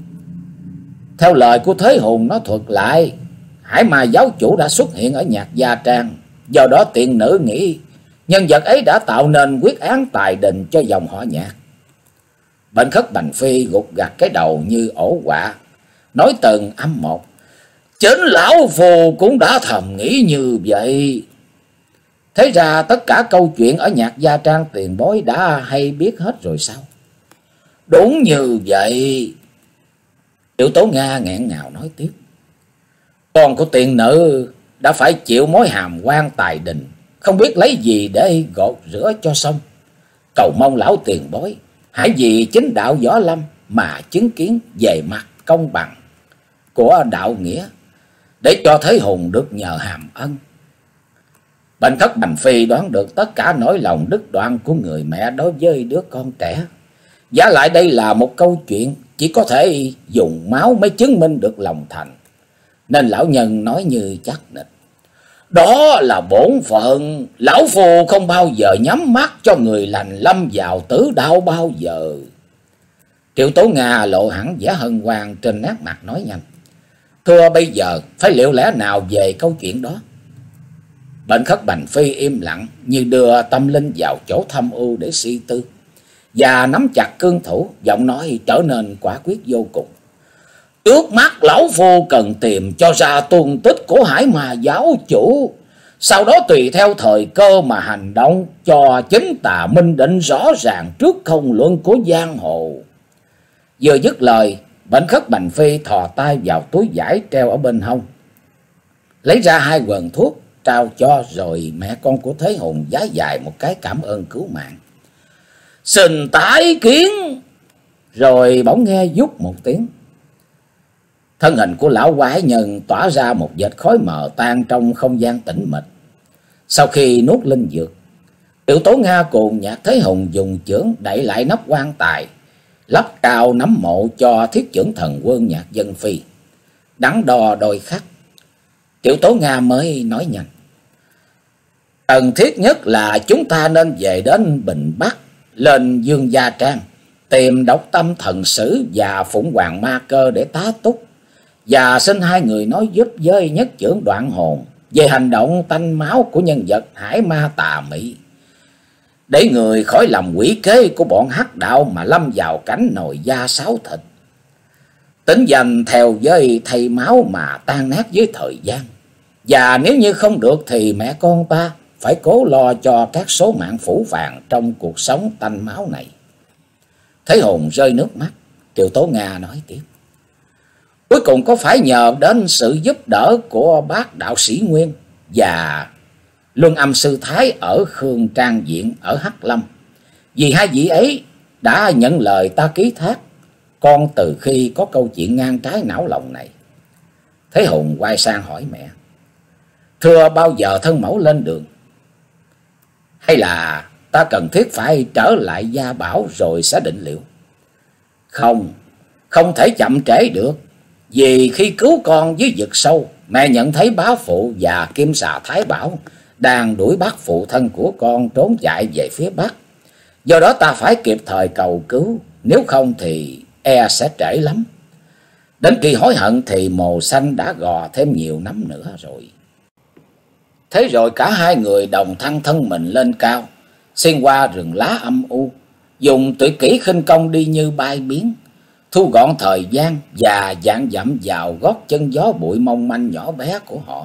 Theo lời của Thế Hùng nó thuật lại, Hải Ma giáo chủ đã xuất hiện ở Nhạc Gia Trang. Do đó tiện nữ nghĩ nhân vật ấy đã tạo nên quyết án tài đình cho dòng họ Nhạc. Bệnh Khất Bành Phi gục gặt cái đầu như ổ quạ, nói từng âm một: Chính lão phù cũng đã thầm nghĩ như vậy. Thế ra tất cả câu chuyện ở Nhạc Gia Trang tiền bối đã hay biết hết rồi sao? Đúng như vậy. Triệu Tố Nga nghẹn ngào nói tiếp: Con của tiền nữ đã phải chịu mối hàm quan tài đình, không biết lấy gì để gột rửa cho xong. Cầu mong lão tiền bối hãy vì chính đạo võ lâm mà chứng kiến về mặt công bằng của đạo nghĩa, để cho Thế Hùng được nhờ hàm ân. Bệnh Khất Bành Phi đoán được tất cả nỗi lòng đứt đoạn của người mẹ đối với đứa con trẻ. Giả lại đây là một câu chuyện chỉ có thể dùng máu mới chứng minh được lòng thành, nên lão nhân nói như chắc nịch: Đó là bổn phận, lão phù không bao giờ nhắm mắt cho người lành lâm vào tử đạo bao giờ. Triệu Tố Nga lộ hẳn vẻ hân hoan trên nét mặt nói nhanh: Thưa bây giờ phải liệu lẽ nào về câu chuyện đó? Bệnh Khất Bành Phi im lặng như đưa tâm linh vào chỗ thâm u để suy tư, và nắm chặt cương thủ, giọng nói trở nên quả quyết vô cùng: Trước mắt lão phu cần tìm cho ra tung tích của Hải Ma giáo chủ, sau đó tùy theo thời cơ mà hành động, cho chính tà minh định rõ ràng trước công luận của giang hồ. Vừa dứt lời, Bệnh Khất Bành Phi thò tay vào túi vải treo ở bên hông, lấy ra hai quần thuốc trao cho, rồi mẹ con của Thế Hùng vái dài một cái cảm ơn cứu mạng. Xin tái kiến. Rồi bỗng nghe vút một tiếng, thân hình của lão quái nhân tỏa ra một vệt khói mờ tan trong không gian tĩnh mịch. Sau khi nuốt linh dược, Triệu Tố Nga cùng Nhạc Thế Hùng dùng chưởng đẩy lại nắp quan tài, lắp cao nắm mộ cho thiết chưởng thần quân Nhạc Dân Phi. Đắn đo đôi khắc, Triệu Tố Nga mới nói nhanh: Cần thiết nhất là chúng ta nên về đến Bình Bắc, lên Dương Gia Trang, tìm Độc Tâm Thần Sử và Phụng Hoàng Ma Cơ để tá túc, và xin hai người nói giúp với Nhất Chưởng Đoạn Hồn về hành động tanh máu của nhân vật hải ma tà mị, để người khỏi lòng quỷ kế của bọn hắc đạo mà lâm vào cảnh nồi da sáo thịt, tính danh theo với thầy máu mà tan nát với thời gian. Và nếu như không được thì mẹ con ta phải cố lo cho các số mạng phủ vàng trong cuộc sống tanh máu này. Thế Hùng rơi nước mắt. Triệu Tố Nga nói tiếp: cuối cùng có phải nhờ đến sự giúp đỡ của bác đạo sĩ Nguyên và Luân Âm Sư Thái ở Khương Trang Viện ở Hắc Lâm. Vì hai vị ấy đã nhận lời ta ký thác con từ khi có câu chuyện ngang trái não lòng này. Thế Hùng quay sang hỏi mẹ: thưa, bao giờ thân mẫu lên đường? Hay là ta cần thiết phải trở lại Gia Bảo rồi sẽ định liệu? Không, không thể chậm trễ được. Vì khi cứu con dưới vực sâu, mẹ nhận thấy bá phụ và Kim Xà Thái Bảo đang đuổi bắt phụ thân của con trốn chạy về phía Bắc. Do đó ta phải kịp thời cầu cứu, nếu không thì e sẽ trễ lắm. Đến khi hối hận thì mồ xanh đã gò thêm nhiều năm nữa rồi. Thế rồi cả hai người đồng thăng thân mình lên cao, xuyên qua rừng lá âm u, dùng tuyệt kỹ khinh công đi như bay biến, thu gọn thời gian và dạn dẫm vào gót chân gió bụi mong manh nhỏ bé của họ.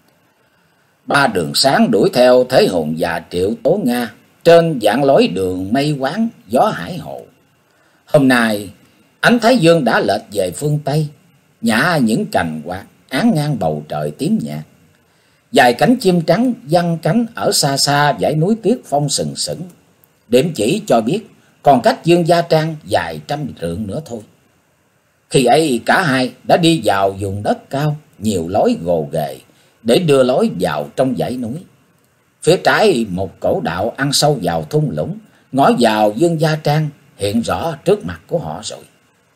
Ba đường sáng đuổi theo Thế Hùng và Triệu Tố Nga trên dạng lối đường mây quáng gió hải hồ. Hôm nay ánh thái dương đã lệch về phương Tây, nhả những cành quạt án ngang bầu trời tím nhạt. Vài cánh chim trắng văng cánh ở xa xa dãy núi Tiết Phong sừng sững, điểm chỉ cho biết còn cách Dương Gia Trang vài trăm trượng nữa thôi. Khi ấy cả hai đã đi vào vùng đất cao, nhiều lối gồ ghề để đưa lối vào trong dãy núi. Phía trái một cổ đạo ăn sâu vào thung lũng, ngõ vào Dương Gia Trang hiện rõ trước mặt của họ rồi.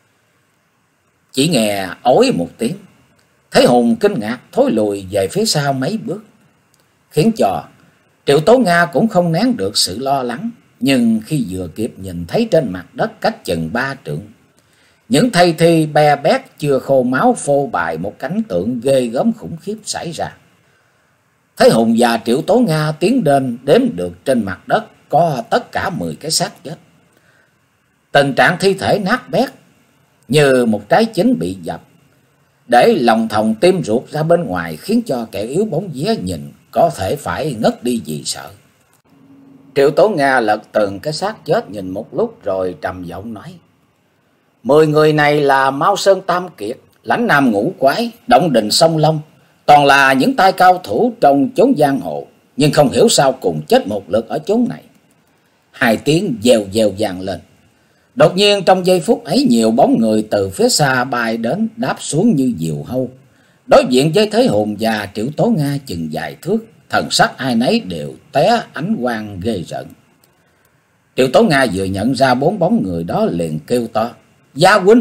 Chỉ nghe ối một tiếng, Thế Hùng kinh ngạc thối lùi về phía sau mấy bước, khiến cho Triệu Tố Nga cũng không nén được sự lo lắng. Nhưng khi vừa kịp nhìn thấy trên mặt đất cách chừng ba trượng, những thây thi be bét chưa khô máu phô bày một cảnh tượng ghê gớm khủng khiếp xảy ra. Thế Hùng và Triệu Tố Nga tiến đến đếm được trên mặt đất có tất cả mười cái xác chết. Tình trạng thi thể nát bét như một trái chín bị dập, để lòng thòng tim ruột ra bên ngoài, khiến cho kẻ yếu bóng vía nhìn có thể phải ngất đi vì sợ. Triệu Tố Nga lật từng cái xác chết nhìn một lúc rồi trầm giọng nói: Mười người này là Mao Sơn Tam Kiệt, Lãnh Nam Ngũ Quái, Động Đình Sông Long, toàn là những tay cao thủ trong chốn giang hồ, nhưng không hiểu sao cùng chết một lượt ở chốn này. Hai tiếng dèo dèo vang lên. Đột nhiên trong giây phút ấy, nhiều bóng người từ phía xa bay đến, đáp xuống như diều hâu, đối diện với Thế Hùng và Triệu Tố Nga chừng vài thước. Thần sắc ai nấy đều té ánh quang ghê rợn. Triệu Tố Nga vừa nhận ra bốn bóng người đó liền kêu to: Gia huynh!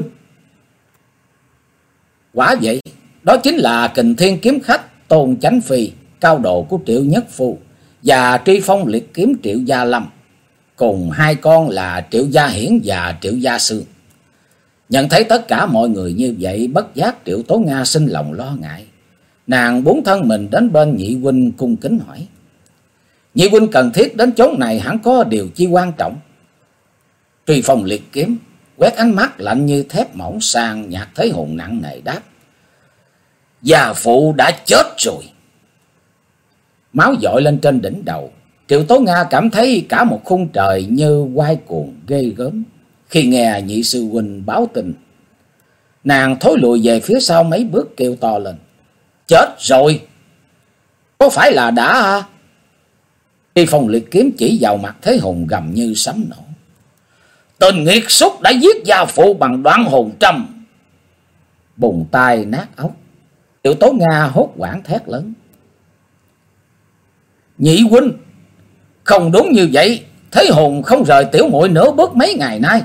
Quả vậy, đó chính là Kình Thiên kiếm khách Tôn Chánh Phi, cao độ của Triệu Nhất Phu, và Tri Phong liệt kiếm Triệu Gia Lâm, cùng hai con là Triệu Gia Hiển và Triệu Gia Sương. Nhận thấy tất cả mọi người như vậy, bất giác Triệu Tố Nga sinh lòng lo ngại. Nàng bốn thân mình đến bên nhị huynh cung kính hỏi: Nhị huynh cần thiết đến chốn này hẳn có điều chi quan trọng? Tri Phong liệt kiếm quét ánh mắt lạnh như thép mỏng sang Nhạc Thế Hùng, nặng nề đáp: Gia phụ đã chết rồi. Máu dội lên trên đỉnh đầu. Triệu Tố Nga cảm thấy cả một khung trời như quay cuồng ghê gớm khi nghe nhị sư huynh báo tin. Nàng thối lùi về phía sau mấy bước kêu to lên: Chết rồi! Có phải là đã... Tri Phong liệt kiếm chỉ vào mặt Thế Hùng gầm như sấm nổ: Tên nghiệt xúc đã giết gia phụ bằng đoạn hồn trầm! Bùng tai nát óc. Triệu Tố Nga hốt hoảng thét lớn: Nhị huynh, không đúng như vậy. Thế Hùng không rời tiểu muội nửa bước mấy ngày nay.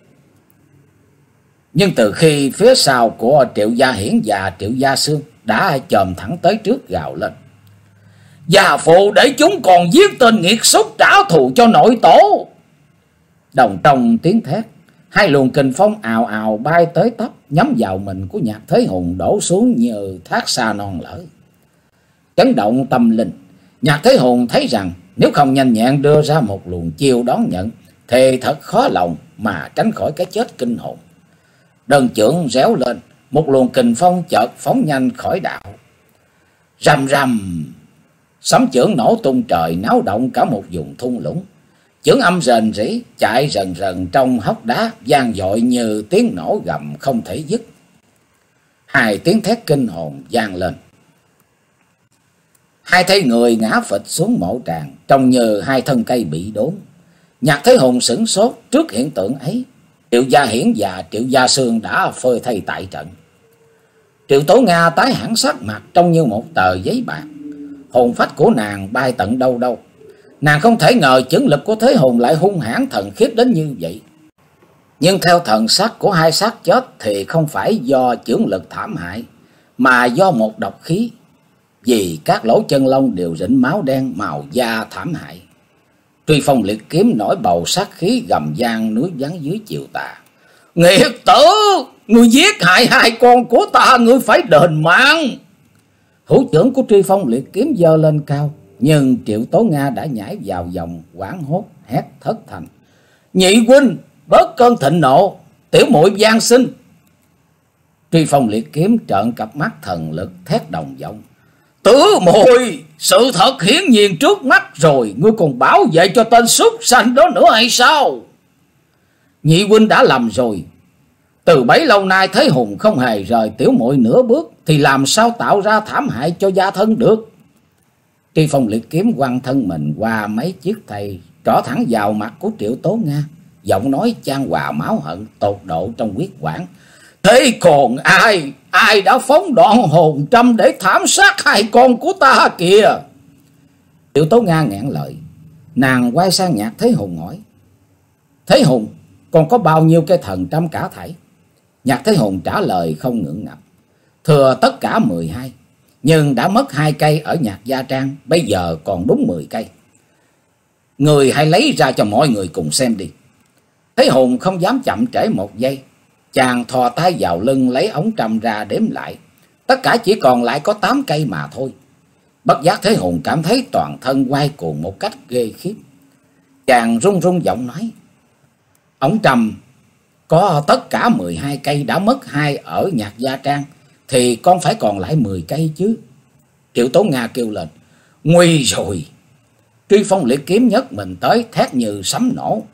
Nhưng từ khi phía sau của Triệu Gia Hiển và Triệu Gia Sương đã chồm thẳng tới trước gào lên: Gia phụ để chúng còn giết tên nghiệt xúc trả thù cho nội tổ! Đồng trong tiếng thét, Hai luồng kình phong ào ào bay tới tấp, nhắm vào mình của Nhạc Thế Hùng đổ xuống như thác sa non lở. Chấn động tâm linh, Nhạc Thế Hùng thấy rằng nếu không nhanh nhẹn đưa ra một luồng chiêu đón nhận thì thật khó lòng mà tránh khỏi cái chết kinh hồn. Đơn chưởng réo lên, một luồng kình phong chợt phóng nhanh khỏi đạo. Rầm rầm, sấm chưởng nổ tung trời, náo động cả một vùng thung lũng. Chưởng âm rền rĩ chạy rần rần trong hốc đá, vang dội như tiếng nổ gầm không thể dứt. Hai tiếng thét kinh hồn vang lên. Hai thấy người ngã phịch xuống mộ tràng, trông như hai thân cây bị đốn. Nhạc Thế Hùng sửng sốt trước hiện tượng ấy. Triệu Gia Hiển và Triệu Gia Sương đã phơi thây tại trận. Triệu Tố Nga tái hẳn sắc mặt, trông như một tờ giấy bạc. Hồn phách của nàng bay tận đâu đâu. Nàng không thể ngờ chưởng lực của Thế Hùng lại hung hãn thần khiếp đến như vậy. Nhưng theo thần sắc của hai xác chết thì không phải do chưởng lực thảm hại, mà do một độc khí. Vì các lỗ chân lông đều rĩnh máu đen màu da thảm hại. Truy Phong liệt kiếm nổi bầu sát khí gầm vang núi vắng dưới chiều tà. Nghiệt tử, ngươi giết hại hai con của ta, ngươi phải đền mạng. Hữu chưởng của Truy Phong liệt kiếm giơ lên cao, nhưng Triệu Tố Nga đã nhảy vào vòng hoảng hốt hét thất thành. Nhị huynh, bớt cơn thịnh nộ, tiểu muội van xin. Truy Phong liệt kiếm trợn cặp mắt thần lực thét đồng giọng. Tứ muội, sự thật hiển nhiên trước mắt rồi, ngươi còn bảo vệ cho tên súc sanh đó nữa hay sao? Nhị huynh đã lầm rồi. Từ bấy lâu nay Thế Hùng không hề rời tiểu muội nửa bước, thì làm sao tạo ra thảm hại cho gia thân được? Truy Phong liệt kiếm quăng thân mình qua mấy chiếc thầy, trỏ thẳng vào mặt của Triệu Tố Nga, giọng nói chan hòa máu hận tột độ trong huyết quản. Thế còn ai, ai đã phóng đoạn hồn trăm để thảm sát hai con của ta kìa? Triệu Tố Nga nghẹn lời, nàng quay sang Nhạc Thế Hùng hỏi. Thế Hùng, còn có bao nhiêu cây thần trăm cả thảy? Nhạc Thế Hùng trả lời không ngượng ngập. Thừa tất cả mười hai, nhưng đã mất hai cây ở Nhạc Gia Trang, bây giờ còn đúng mười cây. Người hãy lấy ra cho mọi người cùng xem đi. Thế Hùng không dám chậm trễ một giây. Chàng thò tay vào lưng lấy ống trầm ra đếm lại. Tất cả chỉ còn lại có tám cây mà thôi. Bất giác Thế Hùng cảm thấy toàn thân quay cuồng một cách ghê khiếp. Chàng run run giọng nói. Ống trầm có tất cả mười hai cây, đã mất hai ở Nhạc Gia Trang, thì con phải còn lại mười cây chứ. Triệu Tố Nga kêu lên. Nguy rồi. Truy Phong liệt kiếm nhấc mình tới, thét như sấm nổ.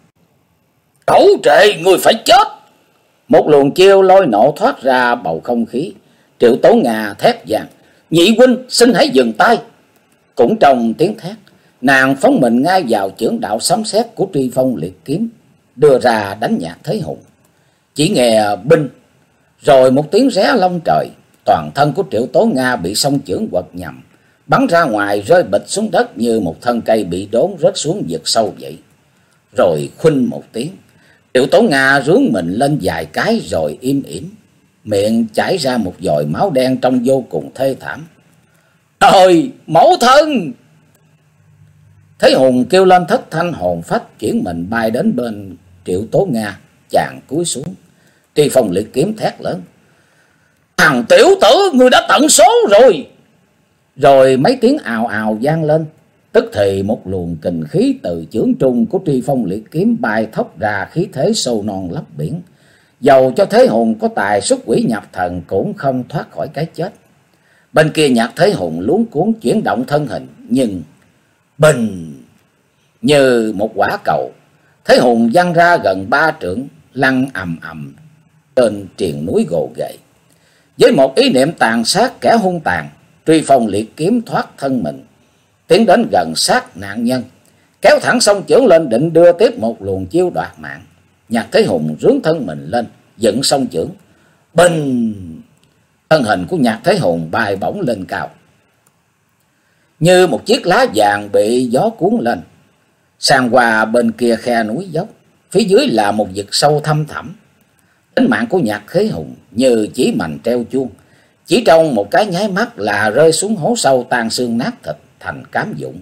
Cẩu trệ, ngươi phải chết. Một luồng chiêu lôi nổ thoát ra bầu không khí. Triệu Tố Nga thét vang. Nhị huynh, xin hãy dừng tay. Cũng trong tiếng thét, nàng phóng mình ngay vào chưởng đạo sấm sét của Truy Phong liệt kiếm, đưa ra đánh Nhạc Thế Hùng. Chỉ nghe binh, rồi một tiếng ré long trời. Toàn thân của Triệu Tố Nga bị song chưởng quật nhầm, bắn ra ngoài rơi bịch xuống đất như một thân cây bị đốn rớt xuống vực sâu vậy. Rồi khuynh một tiếng, Triệu Tố Nga rướn mình lên vài cái rồi im ỉm, miệng chảy ra một dòi máu đen trông vô cùng thê thảm. Trời, mẫu thân! Thế Hùng kêu lên thất thanh, hồn phách chuyển mình bay đến bên Triệu Tố Nga. Chàng cúi xuống. Truy Phong liệt kiếm thét lớn. Thằng tiểu tử, ngươi đã tận số rồi. Rồi mấy tiếng ào ào vang lên. Tức thì một luồng kình khí từ chưởng trung của Truy Phong liệt kiếm bay thốc ra, khí thế sâu non lấp biển. Dầu cho Thế Hùng có tài xuất quỷ nhập thần cũng không thoát khỏi cái chết. Bên kia Nhạc Thế Hùng luống cuống chuyển động thân hình, nhưng bình như một quả cầu, Thế Hùng văng ra gần ba trượng, lăn ầm ầm trên triền núi gồ ghề. Với một ý niệm tàn sát kẻ hung tàn, Truy Phong liệt kiếm thoát thân mình, tiến đến gần sát nạn nhân, kéo thẳng song chưởng lên định đưa tiếp một luồng chiêu đoạt mạng. Nhạc Thế Hùng rướn thân mình lên, dựng song chưởng, bình, thân hình của Nhạc Thế Hùng bay bổng lên cao, như một chiếc lá vàng bị gió cuốn lên. Sang qua bên kia khe núi dốc, phía dưới là một vực sâu thăm thẳm. Tính mạng của Nhạc Thế Hùng như chỉ mành treo chuông, chỉ trong một cái nháy mắt là rơi xuống hố sâu tan xương nát thịt thành cám vụn.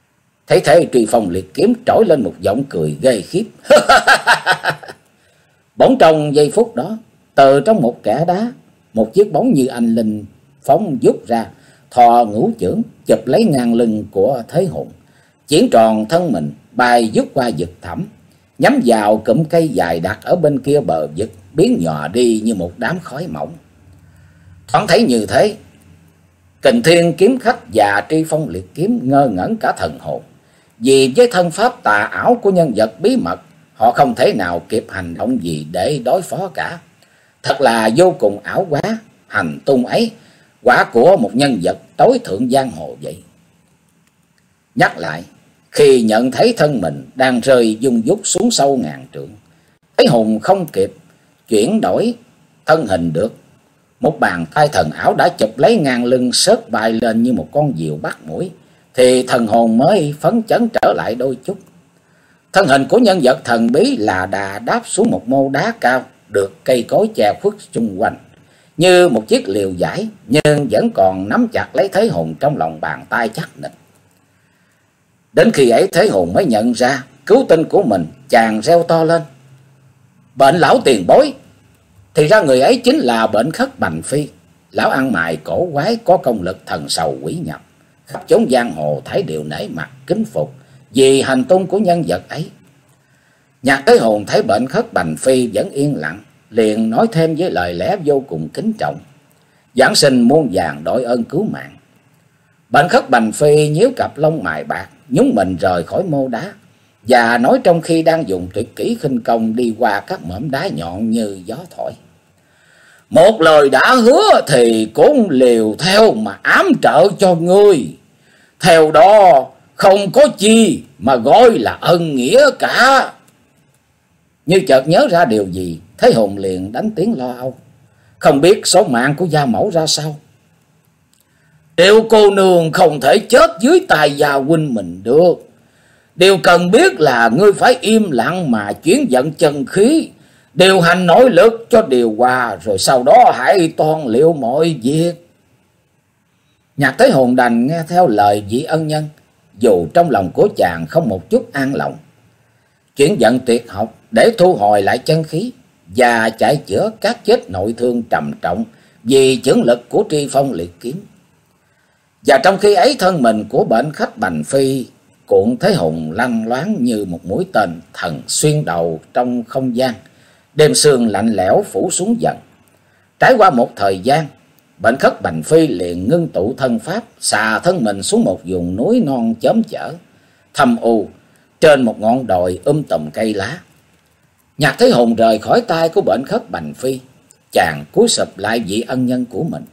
Thấy thế Truy Phong liệt kiếm trỗi lên một giọng cười ghê khiếp. Bỗng trong giây phút đó, từ trong một kẽ đá, một chiếc bóng như anh linh phóng vút ra, thò ngũ chưởng chụp lấy ngang lưng của Thế Hùng, chuyển tròn thân mình bay vút qua vực thẳm, nhắm vào cụm cây dài đặt ở bên kia bờ vực, biến nhòa đi như một đám khói mỏng. Thoáng thấy như thế, Kình Thiên kiếm khách và Tri Phong liệt kiếm ngơ ngẩn cả thần hồn, vì với thân pháp tà ảo của nhân vật bí mật, họ không thể nào kịp hành động gì để đối phó cả. Thật là vô cùng ảo quá, hành tung ấy quả của một nhân vật tối thượng giang hồ vậy. Nhắc lại, khi nhận thấy thân mình đang rơi dung dút xuống sâu ngàn trượng, Thế Hùng không kịp chuyển đổi thân hình được, một bàn tay thần ảo đã chụp lấy ngang lưng, sớt bay lên như một con diều bắt mũi, thì thần hồn mới phấn chấn trở lại đôi chút. Thân hình của nhân vật thần bí là đà đáp xuống một mô đá cao, được cây cối che khuất xung quanh, như một chiếc liều giải, nhưng vẫn còn nắm chặt lấy Thế Hùng trong lòng bàn tay chắc nịch. Đến khi ấy Thế Hùng mới nhận ra cứu tinh của mình, chàng reo to lên: "Bệnh lão tiền bối!" Thì ra người ấy chính là Bệnh Khất Bành Phi, lão ăn mày cổ quái có công lực thần sầu quỷ nhập, khắp chốn giang hồ thấy đều nể mặt kính phục vì hành tung của nhân vật ấy. Nhạc Thế Hùng thấy Bệnh Khất Bành Phi vẫn yên lặng, liền nói thêm với lời lẽ vô cùng kính trọng: "Giảng sinh muôn vàn đội ơn cứu mạng." Bệnh Khất Bành Phi nhíu cặp lông mày bạc, nhúng mình rời khỏi mô đá, và nói trong khi đang dùng tuyệt kỹ khinh công đi qua các mỏm đá nhọn như gió thổi: "Một lời đã hứa thì cũng liều theo mà ám trợ cho ngươi. Theo đó không có chi mà gọi là ân nghĩa cả." Như chợt nhớ ra điều gì, Thế Hùng liền đánh tiếng lo âu: "Không biết số mạng của gia mẫu ra sao?" "Điều cô nương không thể chết dưới tay gia huynh mình được. Điều cần biết là ngươi phải im lặng mà chuyển vận chân khí, điều hành nội lực cho điều hòa, rồi sau đó hãy toan liệu mọi việc." Nhạc Thế Hùng đành nghe theo lời vị ân nhân, dù trong lòng của chàng không một chút an lòng. Chuyển vận tuyệt học để thu hồi lại chân khí và chạy chữa các chết nội thương trầm trọng vì chưởng lực của Tri Phong liệt kiếm. Và trong khi ấy, thân mình của Bệnh Khất Bành Phi cuộn Thế Hùng lăn loáng như một mũi tên thần xuyên đầu trong không gian. Đêm sương lạnh lẽo phủ xuống dần. Trải qua một thời gian, Bệnh Khất Bành Phi liền ngưng tụ thân pháp, xà thân mình xuống một vùng núi non chớm chở, thâm u, trên một ngọn đồi um tùm cây lá. Nhạc Thế Hùng rời khỏi tay của Bệnh Khất Bành Phi, chàng cúi sụp lại vị ân nhân của mình.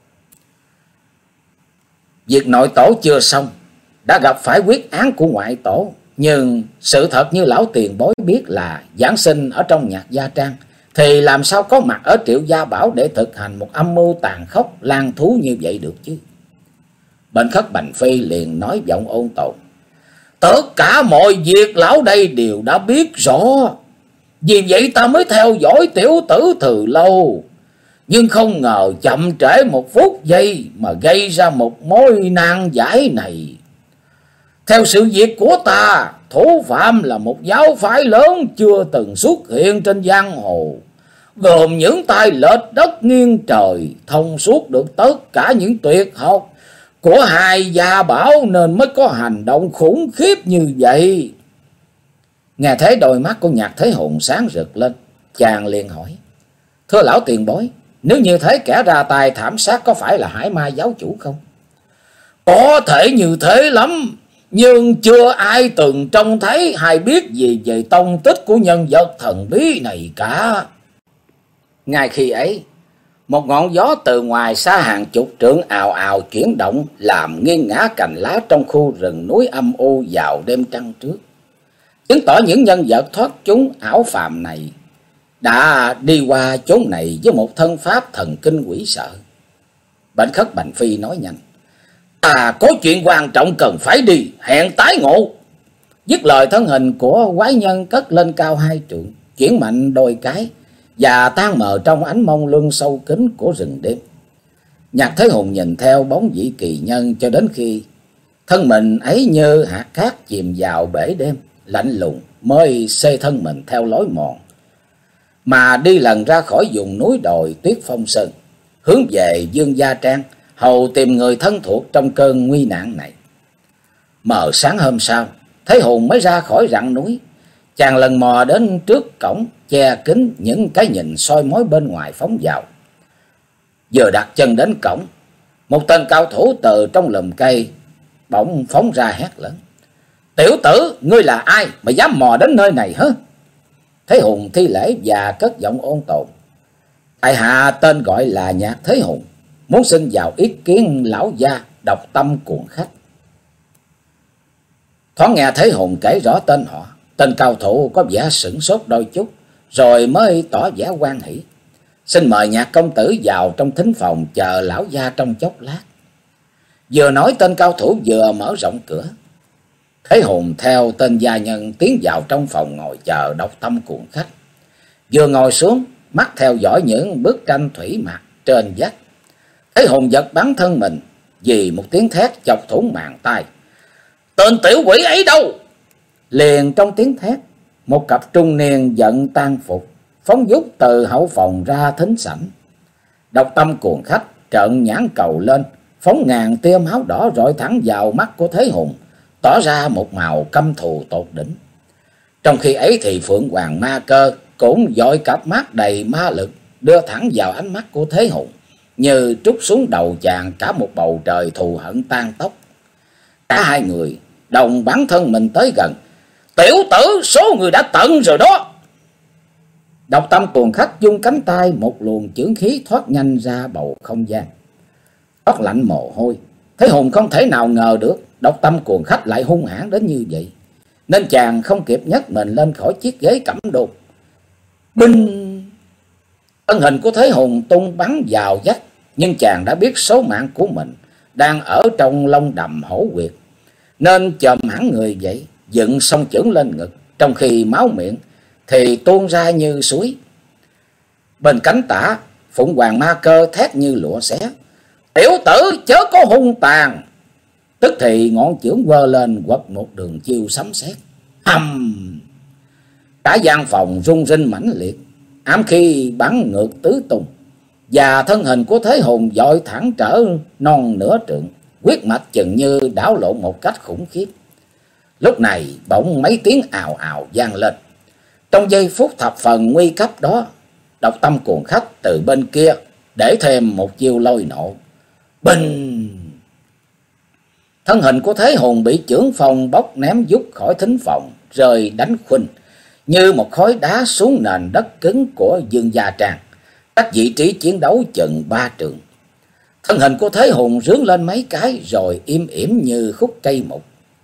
Việc nội tổ chưa xong, đã gặp phải quyết án của ngoại tổ, nhưng sự thật như lão tiền bối biết là giảng sinh ở trong Nhạc Gia Trang, thì làm sao có mặt ở Triệu Gia Bảo để thực hành một âm mưu tàn khốc lang thú như vậy được chứ? Bệnh Khất Bành Phi liền nói giọng ôn tồn: "Tất cả mọi việc lão đây đều đã biết rõ, vì vậy ta mới theo dõi tiểu tử từ lâu. Nhưng không ngờ chậm trễ một phút giây mà gây ra một mối nan giải này. Theo sự việc của ta, thủ phạm là một giáo phái lớn chưa từng xuất hiện trên giang hồ, gồm những tay lệch đất nghiêng trời, thông suốt được tất cả những tuyệt học của hai gia bảo, nên mới có hành động khủng khiếp như vậy." Nghe thấy đôi mắt của Nhạc Thế Hùng sáng rực lên, chàng liền hỏi: "Thưa lão tiền bối, nếu như thế kẻ ra tay thảm sát có phải là Hải Ma giáo chủ không?" "Có thể như thế lắm, nhưng chưa ai từng trông thấy hay biết gì về tông tích của nhân vật thần bí này cả." Ngay khi ấy, một ngọn gió từ ngoài xa hàng chục trượng ào ào chuyển động, làm nghiêng ngã cành lá trong khu rừng núi âm u vào đêm trăng trước, chứng tỏ những nhân vật thoát chúng ảo phàm này đã đi qua chốn này với một thân pháp thần kinh quỷ sợ. Bệnh Khất Bành Phi nói nhanh: "Ta có chuyện quan trọng cần phải đi, hẹn tái ngộ." Dứt lời, thân hình của quái nhân cất lên cao hai trượng, chuyển mạnh đôi cái và tan mờ trong ánh mông lung sâu kín của rừng đêm. Nhạc Thế Hùng nhìn theo bóng vị kỳ nhân cho đến khi thân mình ấy như hạt cát chìm vào bể đêm lạnh lùng, mới xê thân mình theo lối mòn. mà đi lần ra khỏi vùng núi đồi Tuyết Phong Sơn, hướng về Dương Gia Trang, hầu tìm người thân thuộc trong cơn nguy nạn này. Mờ sáng hôm sau, Thế Hùng mới ra khỏi rặng núi. Chàng lần mò đến trước cổng, che kín những cái nhìn soi mói bên ngoài phóng vào. Vừa đặt chân đến cổng, một tên cao thủ từ trong lùm cây bỗng phóng ra hét lớn: "Tiểu tử, ngươi là ai mà dám mò đến nơi này hả?" Thế Hùng thi lễ và cất giọng ôn tồn: "Tại hạ tên gọi là Nhạc Thế Hùng, muốn xin vào ý kiến lão gia Độc Tâm Cuồng Khách." Thoáng nghe Thế Hùng kể rõ tên họ, tên cao thủ có vẻ sửng sốt đôi chút, rồi mới tỏ vẻ hoan hỉ: "Xin mời Nhạc công tử vào trong thính phòng chờ lão gia trong chốc lát." Vừa nói, tên cao thủ vừa mở rộng cửa. Thế Hùng theo tên gia nhân tiến vào trong phòng ngồi chờ Độc Tâm Cuồng Khách. Vừa ngồi xuống, mắt theo dõi những bức tranh thủy mặc trên vách. Thế Hùng giật bắn thân mình vì một tiếng thét chọc thủng màng tai: "Tên tiểu quỷ ấy đâu?" Liền trong tiếng thét, một cặp trung niên giận tan phục phóng dút từ hậu phòng ra thính sảnh. Độc Tâm Cuồng Khách trợn nhãn cầu lên, phóng ngàn tia máu đỏ rọi thẳng vào mắt của Thế Hùng, tỏ ra một màu căm thù tột đỉnh. Trong khi ấy thì Phượng Hoàng Ma Cơ cũng dội cặp mắt đầy ma lực đưa thẳng vào ánh mắt của Thế Hùng, như trút xuống đầu chàng cả một bầu trời thù hận tan tóc. Cả hai người đồng bắn thân mình tới gần. "Tiểu tử, số người đã tận rồi đó!" Độc Tâm Cuồng Khách dung cánh tay, một luồng chưởng khí thoát nhanh ra bầu không gian, thoát lạnh mồ hôi. Thế Hùng không thể nào ngờ được Độc Tâm Cuồng Khách lại hung hãn đến như vậy, nên chàng không kịp nhấc mình lên khỏi chiếc ghế cẩm đôn. Binh! Thân hình của Thế Hùng tung bắn vào vách, nhưng chàng đã biết số mạng của mình đang ở trong lông đầm hổ huyệt, nên chồm hẳn người dậy, dựng song chưởng lên ngực, trong khi máu miệng thì tuôn ra như suối. Bên cánh tả, Phụng Hoàng Ma Cơ thét như lụa xé: "Tiểu tử, chớ có hung tàn!" Tức thì ngọn chưởng vơ lên quật một đường chiêu sấm sét. Hầm! Cả gian phòng rung rinh mãnh liệt, ám khí bắn ngược tứ tung, và thân hình của Thế Hùng dội thẳng trở non nửa trượng, huyết mạch chừng như đảo lộn một cách khủng khiếp. Lúc này bỗng mấy tiếng ào ào vang lên. Trong giây phút thập phần nguy cấp đó, Độc Tâm Cuồng Khách từ bên kia để thêm một chiêu lôi nộ. Bình! Thân hình của Thế Hùng bị chưởng phong bốc ném vút khỏi thính phòng, rơi đánh khuynh như một khối đá xuống nền đất cứng của Dương Gia Trang, cách vị trí chiến đấu chừng ba trượng. Thân hình của Thế Hùng rướn lên mấy cái rồi im ỉm như khúc cây mục,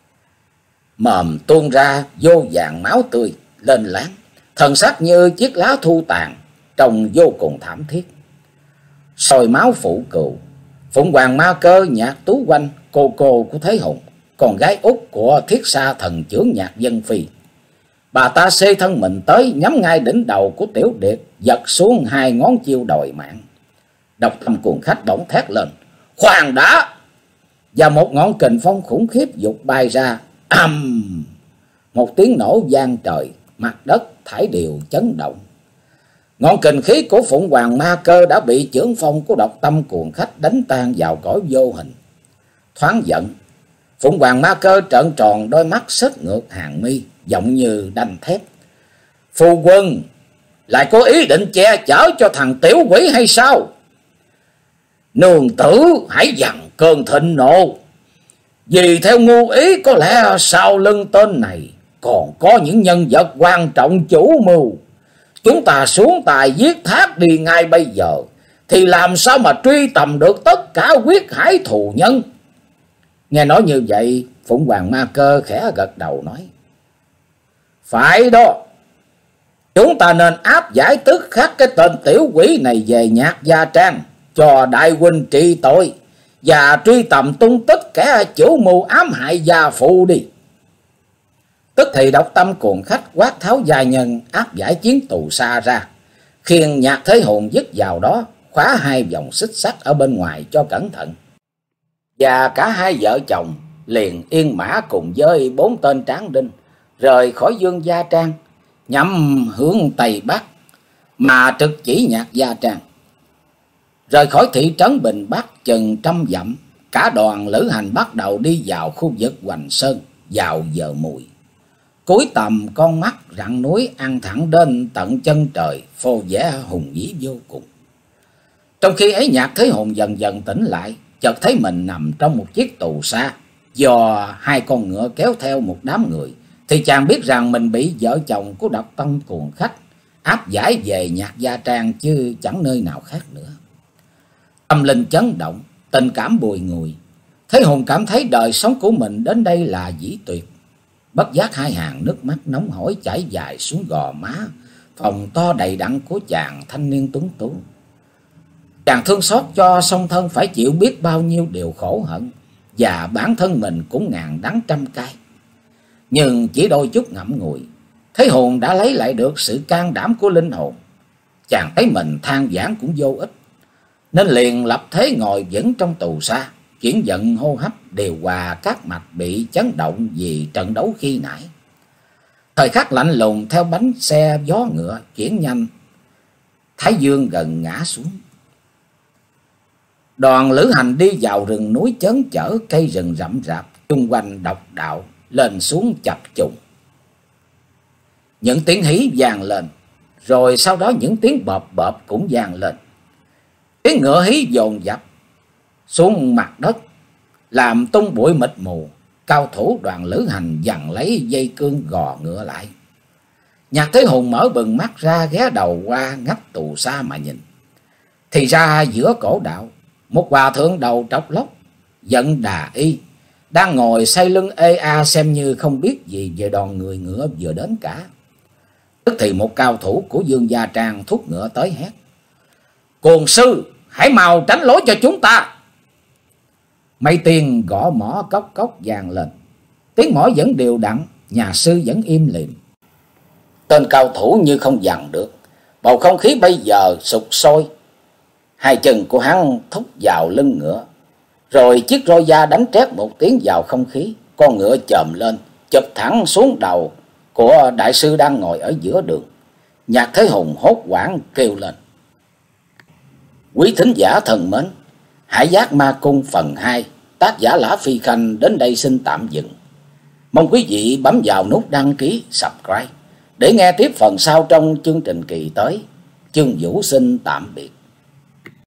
mồm tuôn ra vô vàng máu tươi lên láng, thần sắc như chiếc lá thu tàn, trông vô cùng thảm thiết. Sôi máu phụ cừu, Phụng Hoàng Ma Cơ, Nhạc Tú Oanh, cô cô của Thế Hùng, con gái út của Thiết Sa thần chưởng Nhạc Dân Phi. Bà ta xê thân mình tới, nhắm ngay đỉnh đầu của Tiểu Điệt, giật xuống hai ngón chiêu đòi mạng. Độc Tâm Cuồng Khách bỗng thét lên: "Khoan đã!" Và một ngọn kình phong khủng khiếp vụt bay ra. Ầm! Một tiếng nổ vang trời, mặt đất thải đều chấn động. Ngọn kình khí của Phụng Hoàng Ma Cơ đã bị chưởng phong của Độc Tâm Cuồng Khách đánh tan vào cõi vô hình. Thoáng giận, Phụng Hoàng Ma Cơ trợn tròn đôi mắt xếch ngược hàng mi, giọng như đanh thép: "Phu quân lại có ý định che chở cho thằng tiểu quỷ hay sao? Nương tử hãy dằn cơn thịnh nộ. Vì theo ngu ý có lẽ sau lưng tên này còn có những nhân vật quan trọng chủ mưu. Chúng ta xuống tài giết Thác đi ngay bây giờ, thì làm sao mà truy tầm được tất cả quyết hải thù nhân?" Nghe nói như vậy, Phụng Hoàng Ma Cơ khẽ gật đầu nói: "Phải đó, chúng ta nên áp giải tức khắc cái tên tiểu quỷ này về Nhạc Gia Trang, cho đại huynh trị tội, và truy tầm tung tích kẻ chủ mưu ám hại gia phụ đi." Tức thì Độc Tâm Cuồng Khách quát tháo gia nhân áp giải chiến tù xa ra, khiêng Nhạc Thế Hùng dứt vào đó, khóa hai vòng xích sắt ở bên ngoài cho cẩn thận. Và cả hai vợ chồng liền yên mã cùng với bốn tên tráng đinh rời khỏi Dương Gia Trang, nhắm hướng Tây Bắc, mà trực chỉ Nhạc Gia Trang. Rời khỏi thị trấn Bình Bắc chừng trăm dặm, cả đoàn lữ hành bắt đầu đi vào khu vực Hoành Sơn vào giờ mùi. Cúi tầm con mắt rặng núi ăn thẳng đến tận chân trời, phô vẻ hùng vĩ vô cùng. Trong khi ấy, Nhạc Thế Hùng dần dần tỉnh lại, chợt thấy mình nằm trong một chiếc tù xa do hai con ngựa kéo theo một đám người, thì chàng biết rằng mình bị vợ chồng của độc tâm cuồng khách áp giải về Nhạc Gia Trang chứ chẳng nơi nào khác nữa. Tâm linh chấn động, tình cảm bùi ngùi. Thế Hùng cảm thấy đời sống của mình đến đây là dĩ tuyệt. Bất giác hai hàng nước mắt nóng hổi chảy dài xuống gò má phòng to đầy đặn của chàng thanh niên tuấn tú. Chàng thương xót cho song thân phải chịu biết bao nhiêu điều khổ hận, và bản thân mình cũng ngàn đắng trăm cay. Nhưng chỉ đôi chút ngậm ngùi, Thế Hùng đã lấy lại được sự can đảm của linh hồn. Chàng thấy mình than vãn cũng vô ích, nên liền lập thế ngồi vững trong tù xa, chuyển giận hô hấp điều hòa các mạch bị chấn động vì trận đấu khi nãy. Thời khắc lạnh lùng theo bánh xe gió ngựa chuyển nhanh, thái dương gần ngã xuống. Đoàn lữ hành đi vào rừng núi chớn chở, cây rừng rậm rạp xung quanh độc đạo lên xuống chập trùng. Những tiếng hí vang lên, rồi sau đó những tiếng bợp bợp cũng vang lên. Tiếng ngựa hí dồn dập xuống mặt đất, làm tung bụi mịt mù. Cao thủ đoàn lữ hành giằng lấy dây cương gò ngựa lại. Nhạc Thế Hùng mở bừng mắt ra, ghé đầu qua ngách tù xa mà nhìn. Thì ra giữa cổ đạo, một hòa thượng đầu trọc lóc, giận đà y, đang ngồi xoay lưng ê a xem như không biết gì về đoàn người ngựa vừa đến cả. Tức thì một cao thủ của Dương Gia Trang thúc ngựa tới hét: "Cuồng sư, hãy mau tránh lối cho chúng ta!" Mấy tiếng gõ mõ cốc cốc vang lên. Tiếng mõ vẫn đều đặn, nhà sư vẫn im lìm. Tên cao thủ như không dằn được, bầu không khí bây giờ sục sôi. Hai chân của hắn thúc vào lưng ngựa, rồi chiếc roi da đánh trét một tiếng vào không khí. Con ngựa chồm lên, chụp thẳng xuống đầu của đại sư đang ngồi ở giữa đường. Nhạc Thế Hùng hốt hoảng kêu lên: "Quý thính giả thân mến, Hải Giác Ma Cung phần hai, tác giả Lã Phi Khanh đến đây xin tạm dừng. Mong quý vị bấm vào nút đăng ký, subscribe để nghe tiếp phần sau trong chương trình kỳ tới. Chương Vũ xin tạm biệt."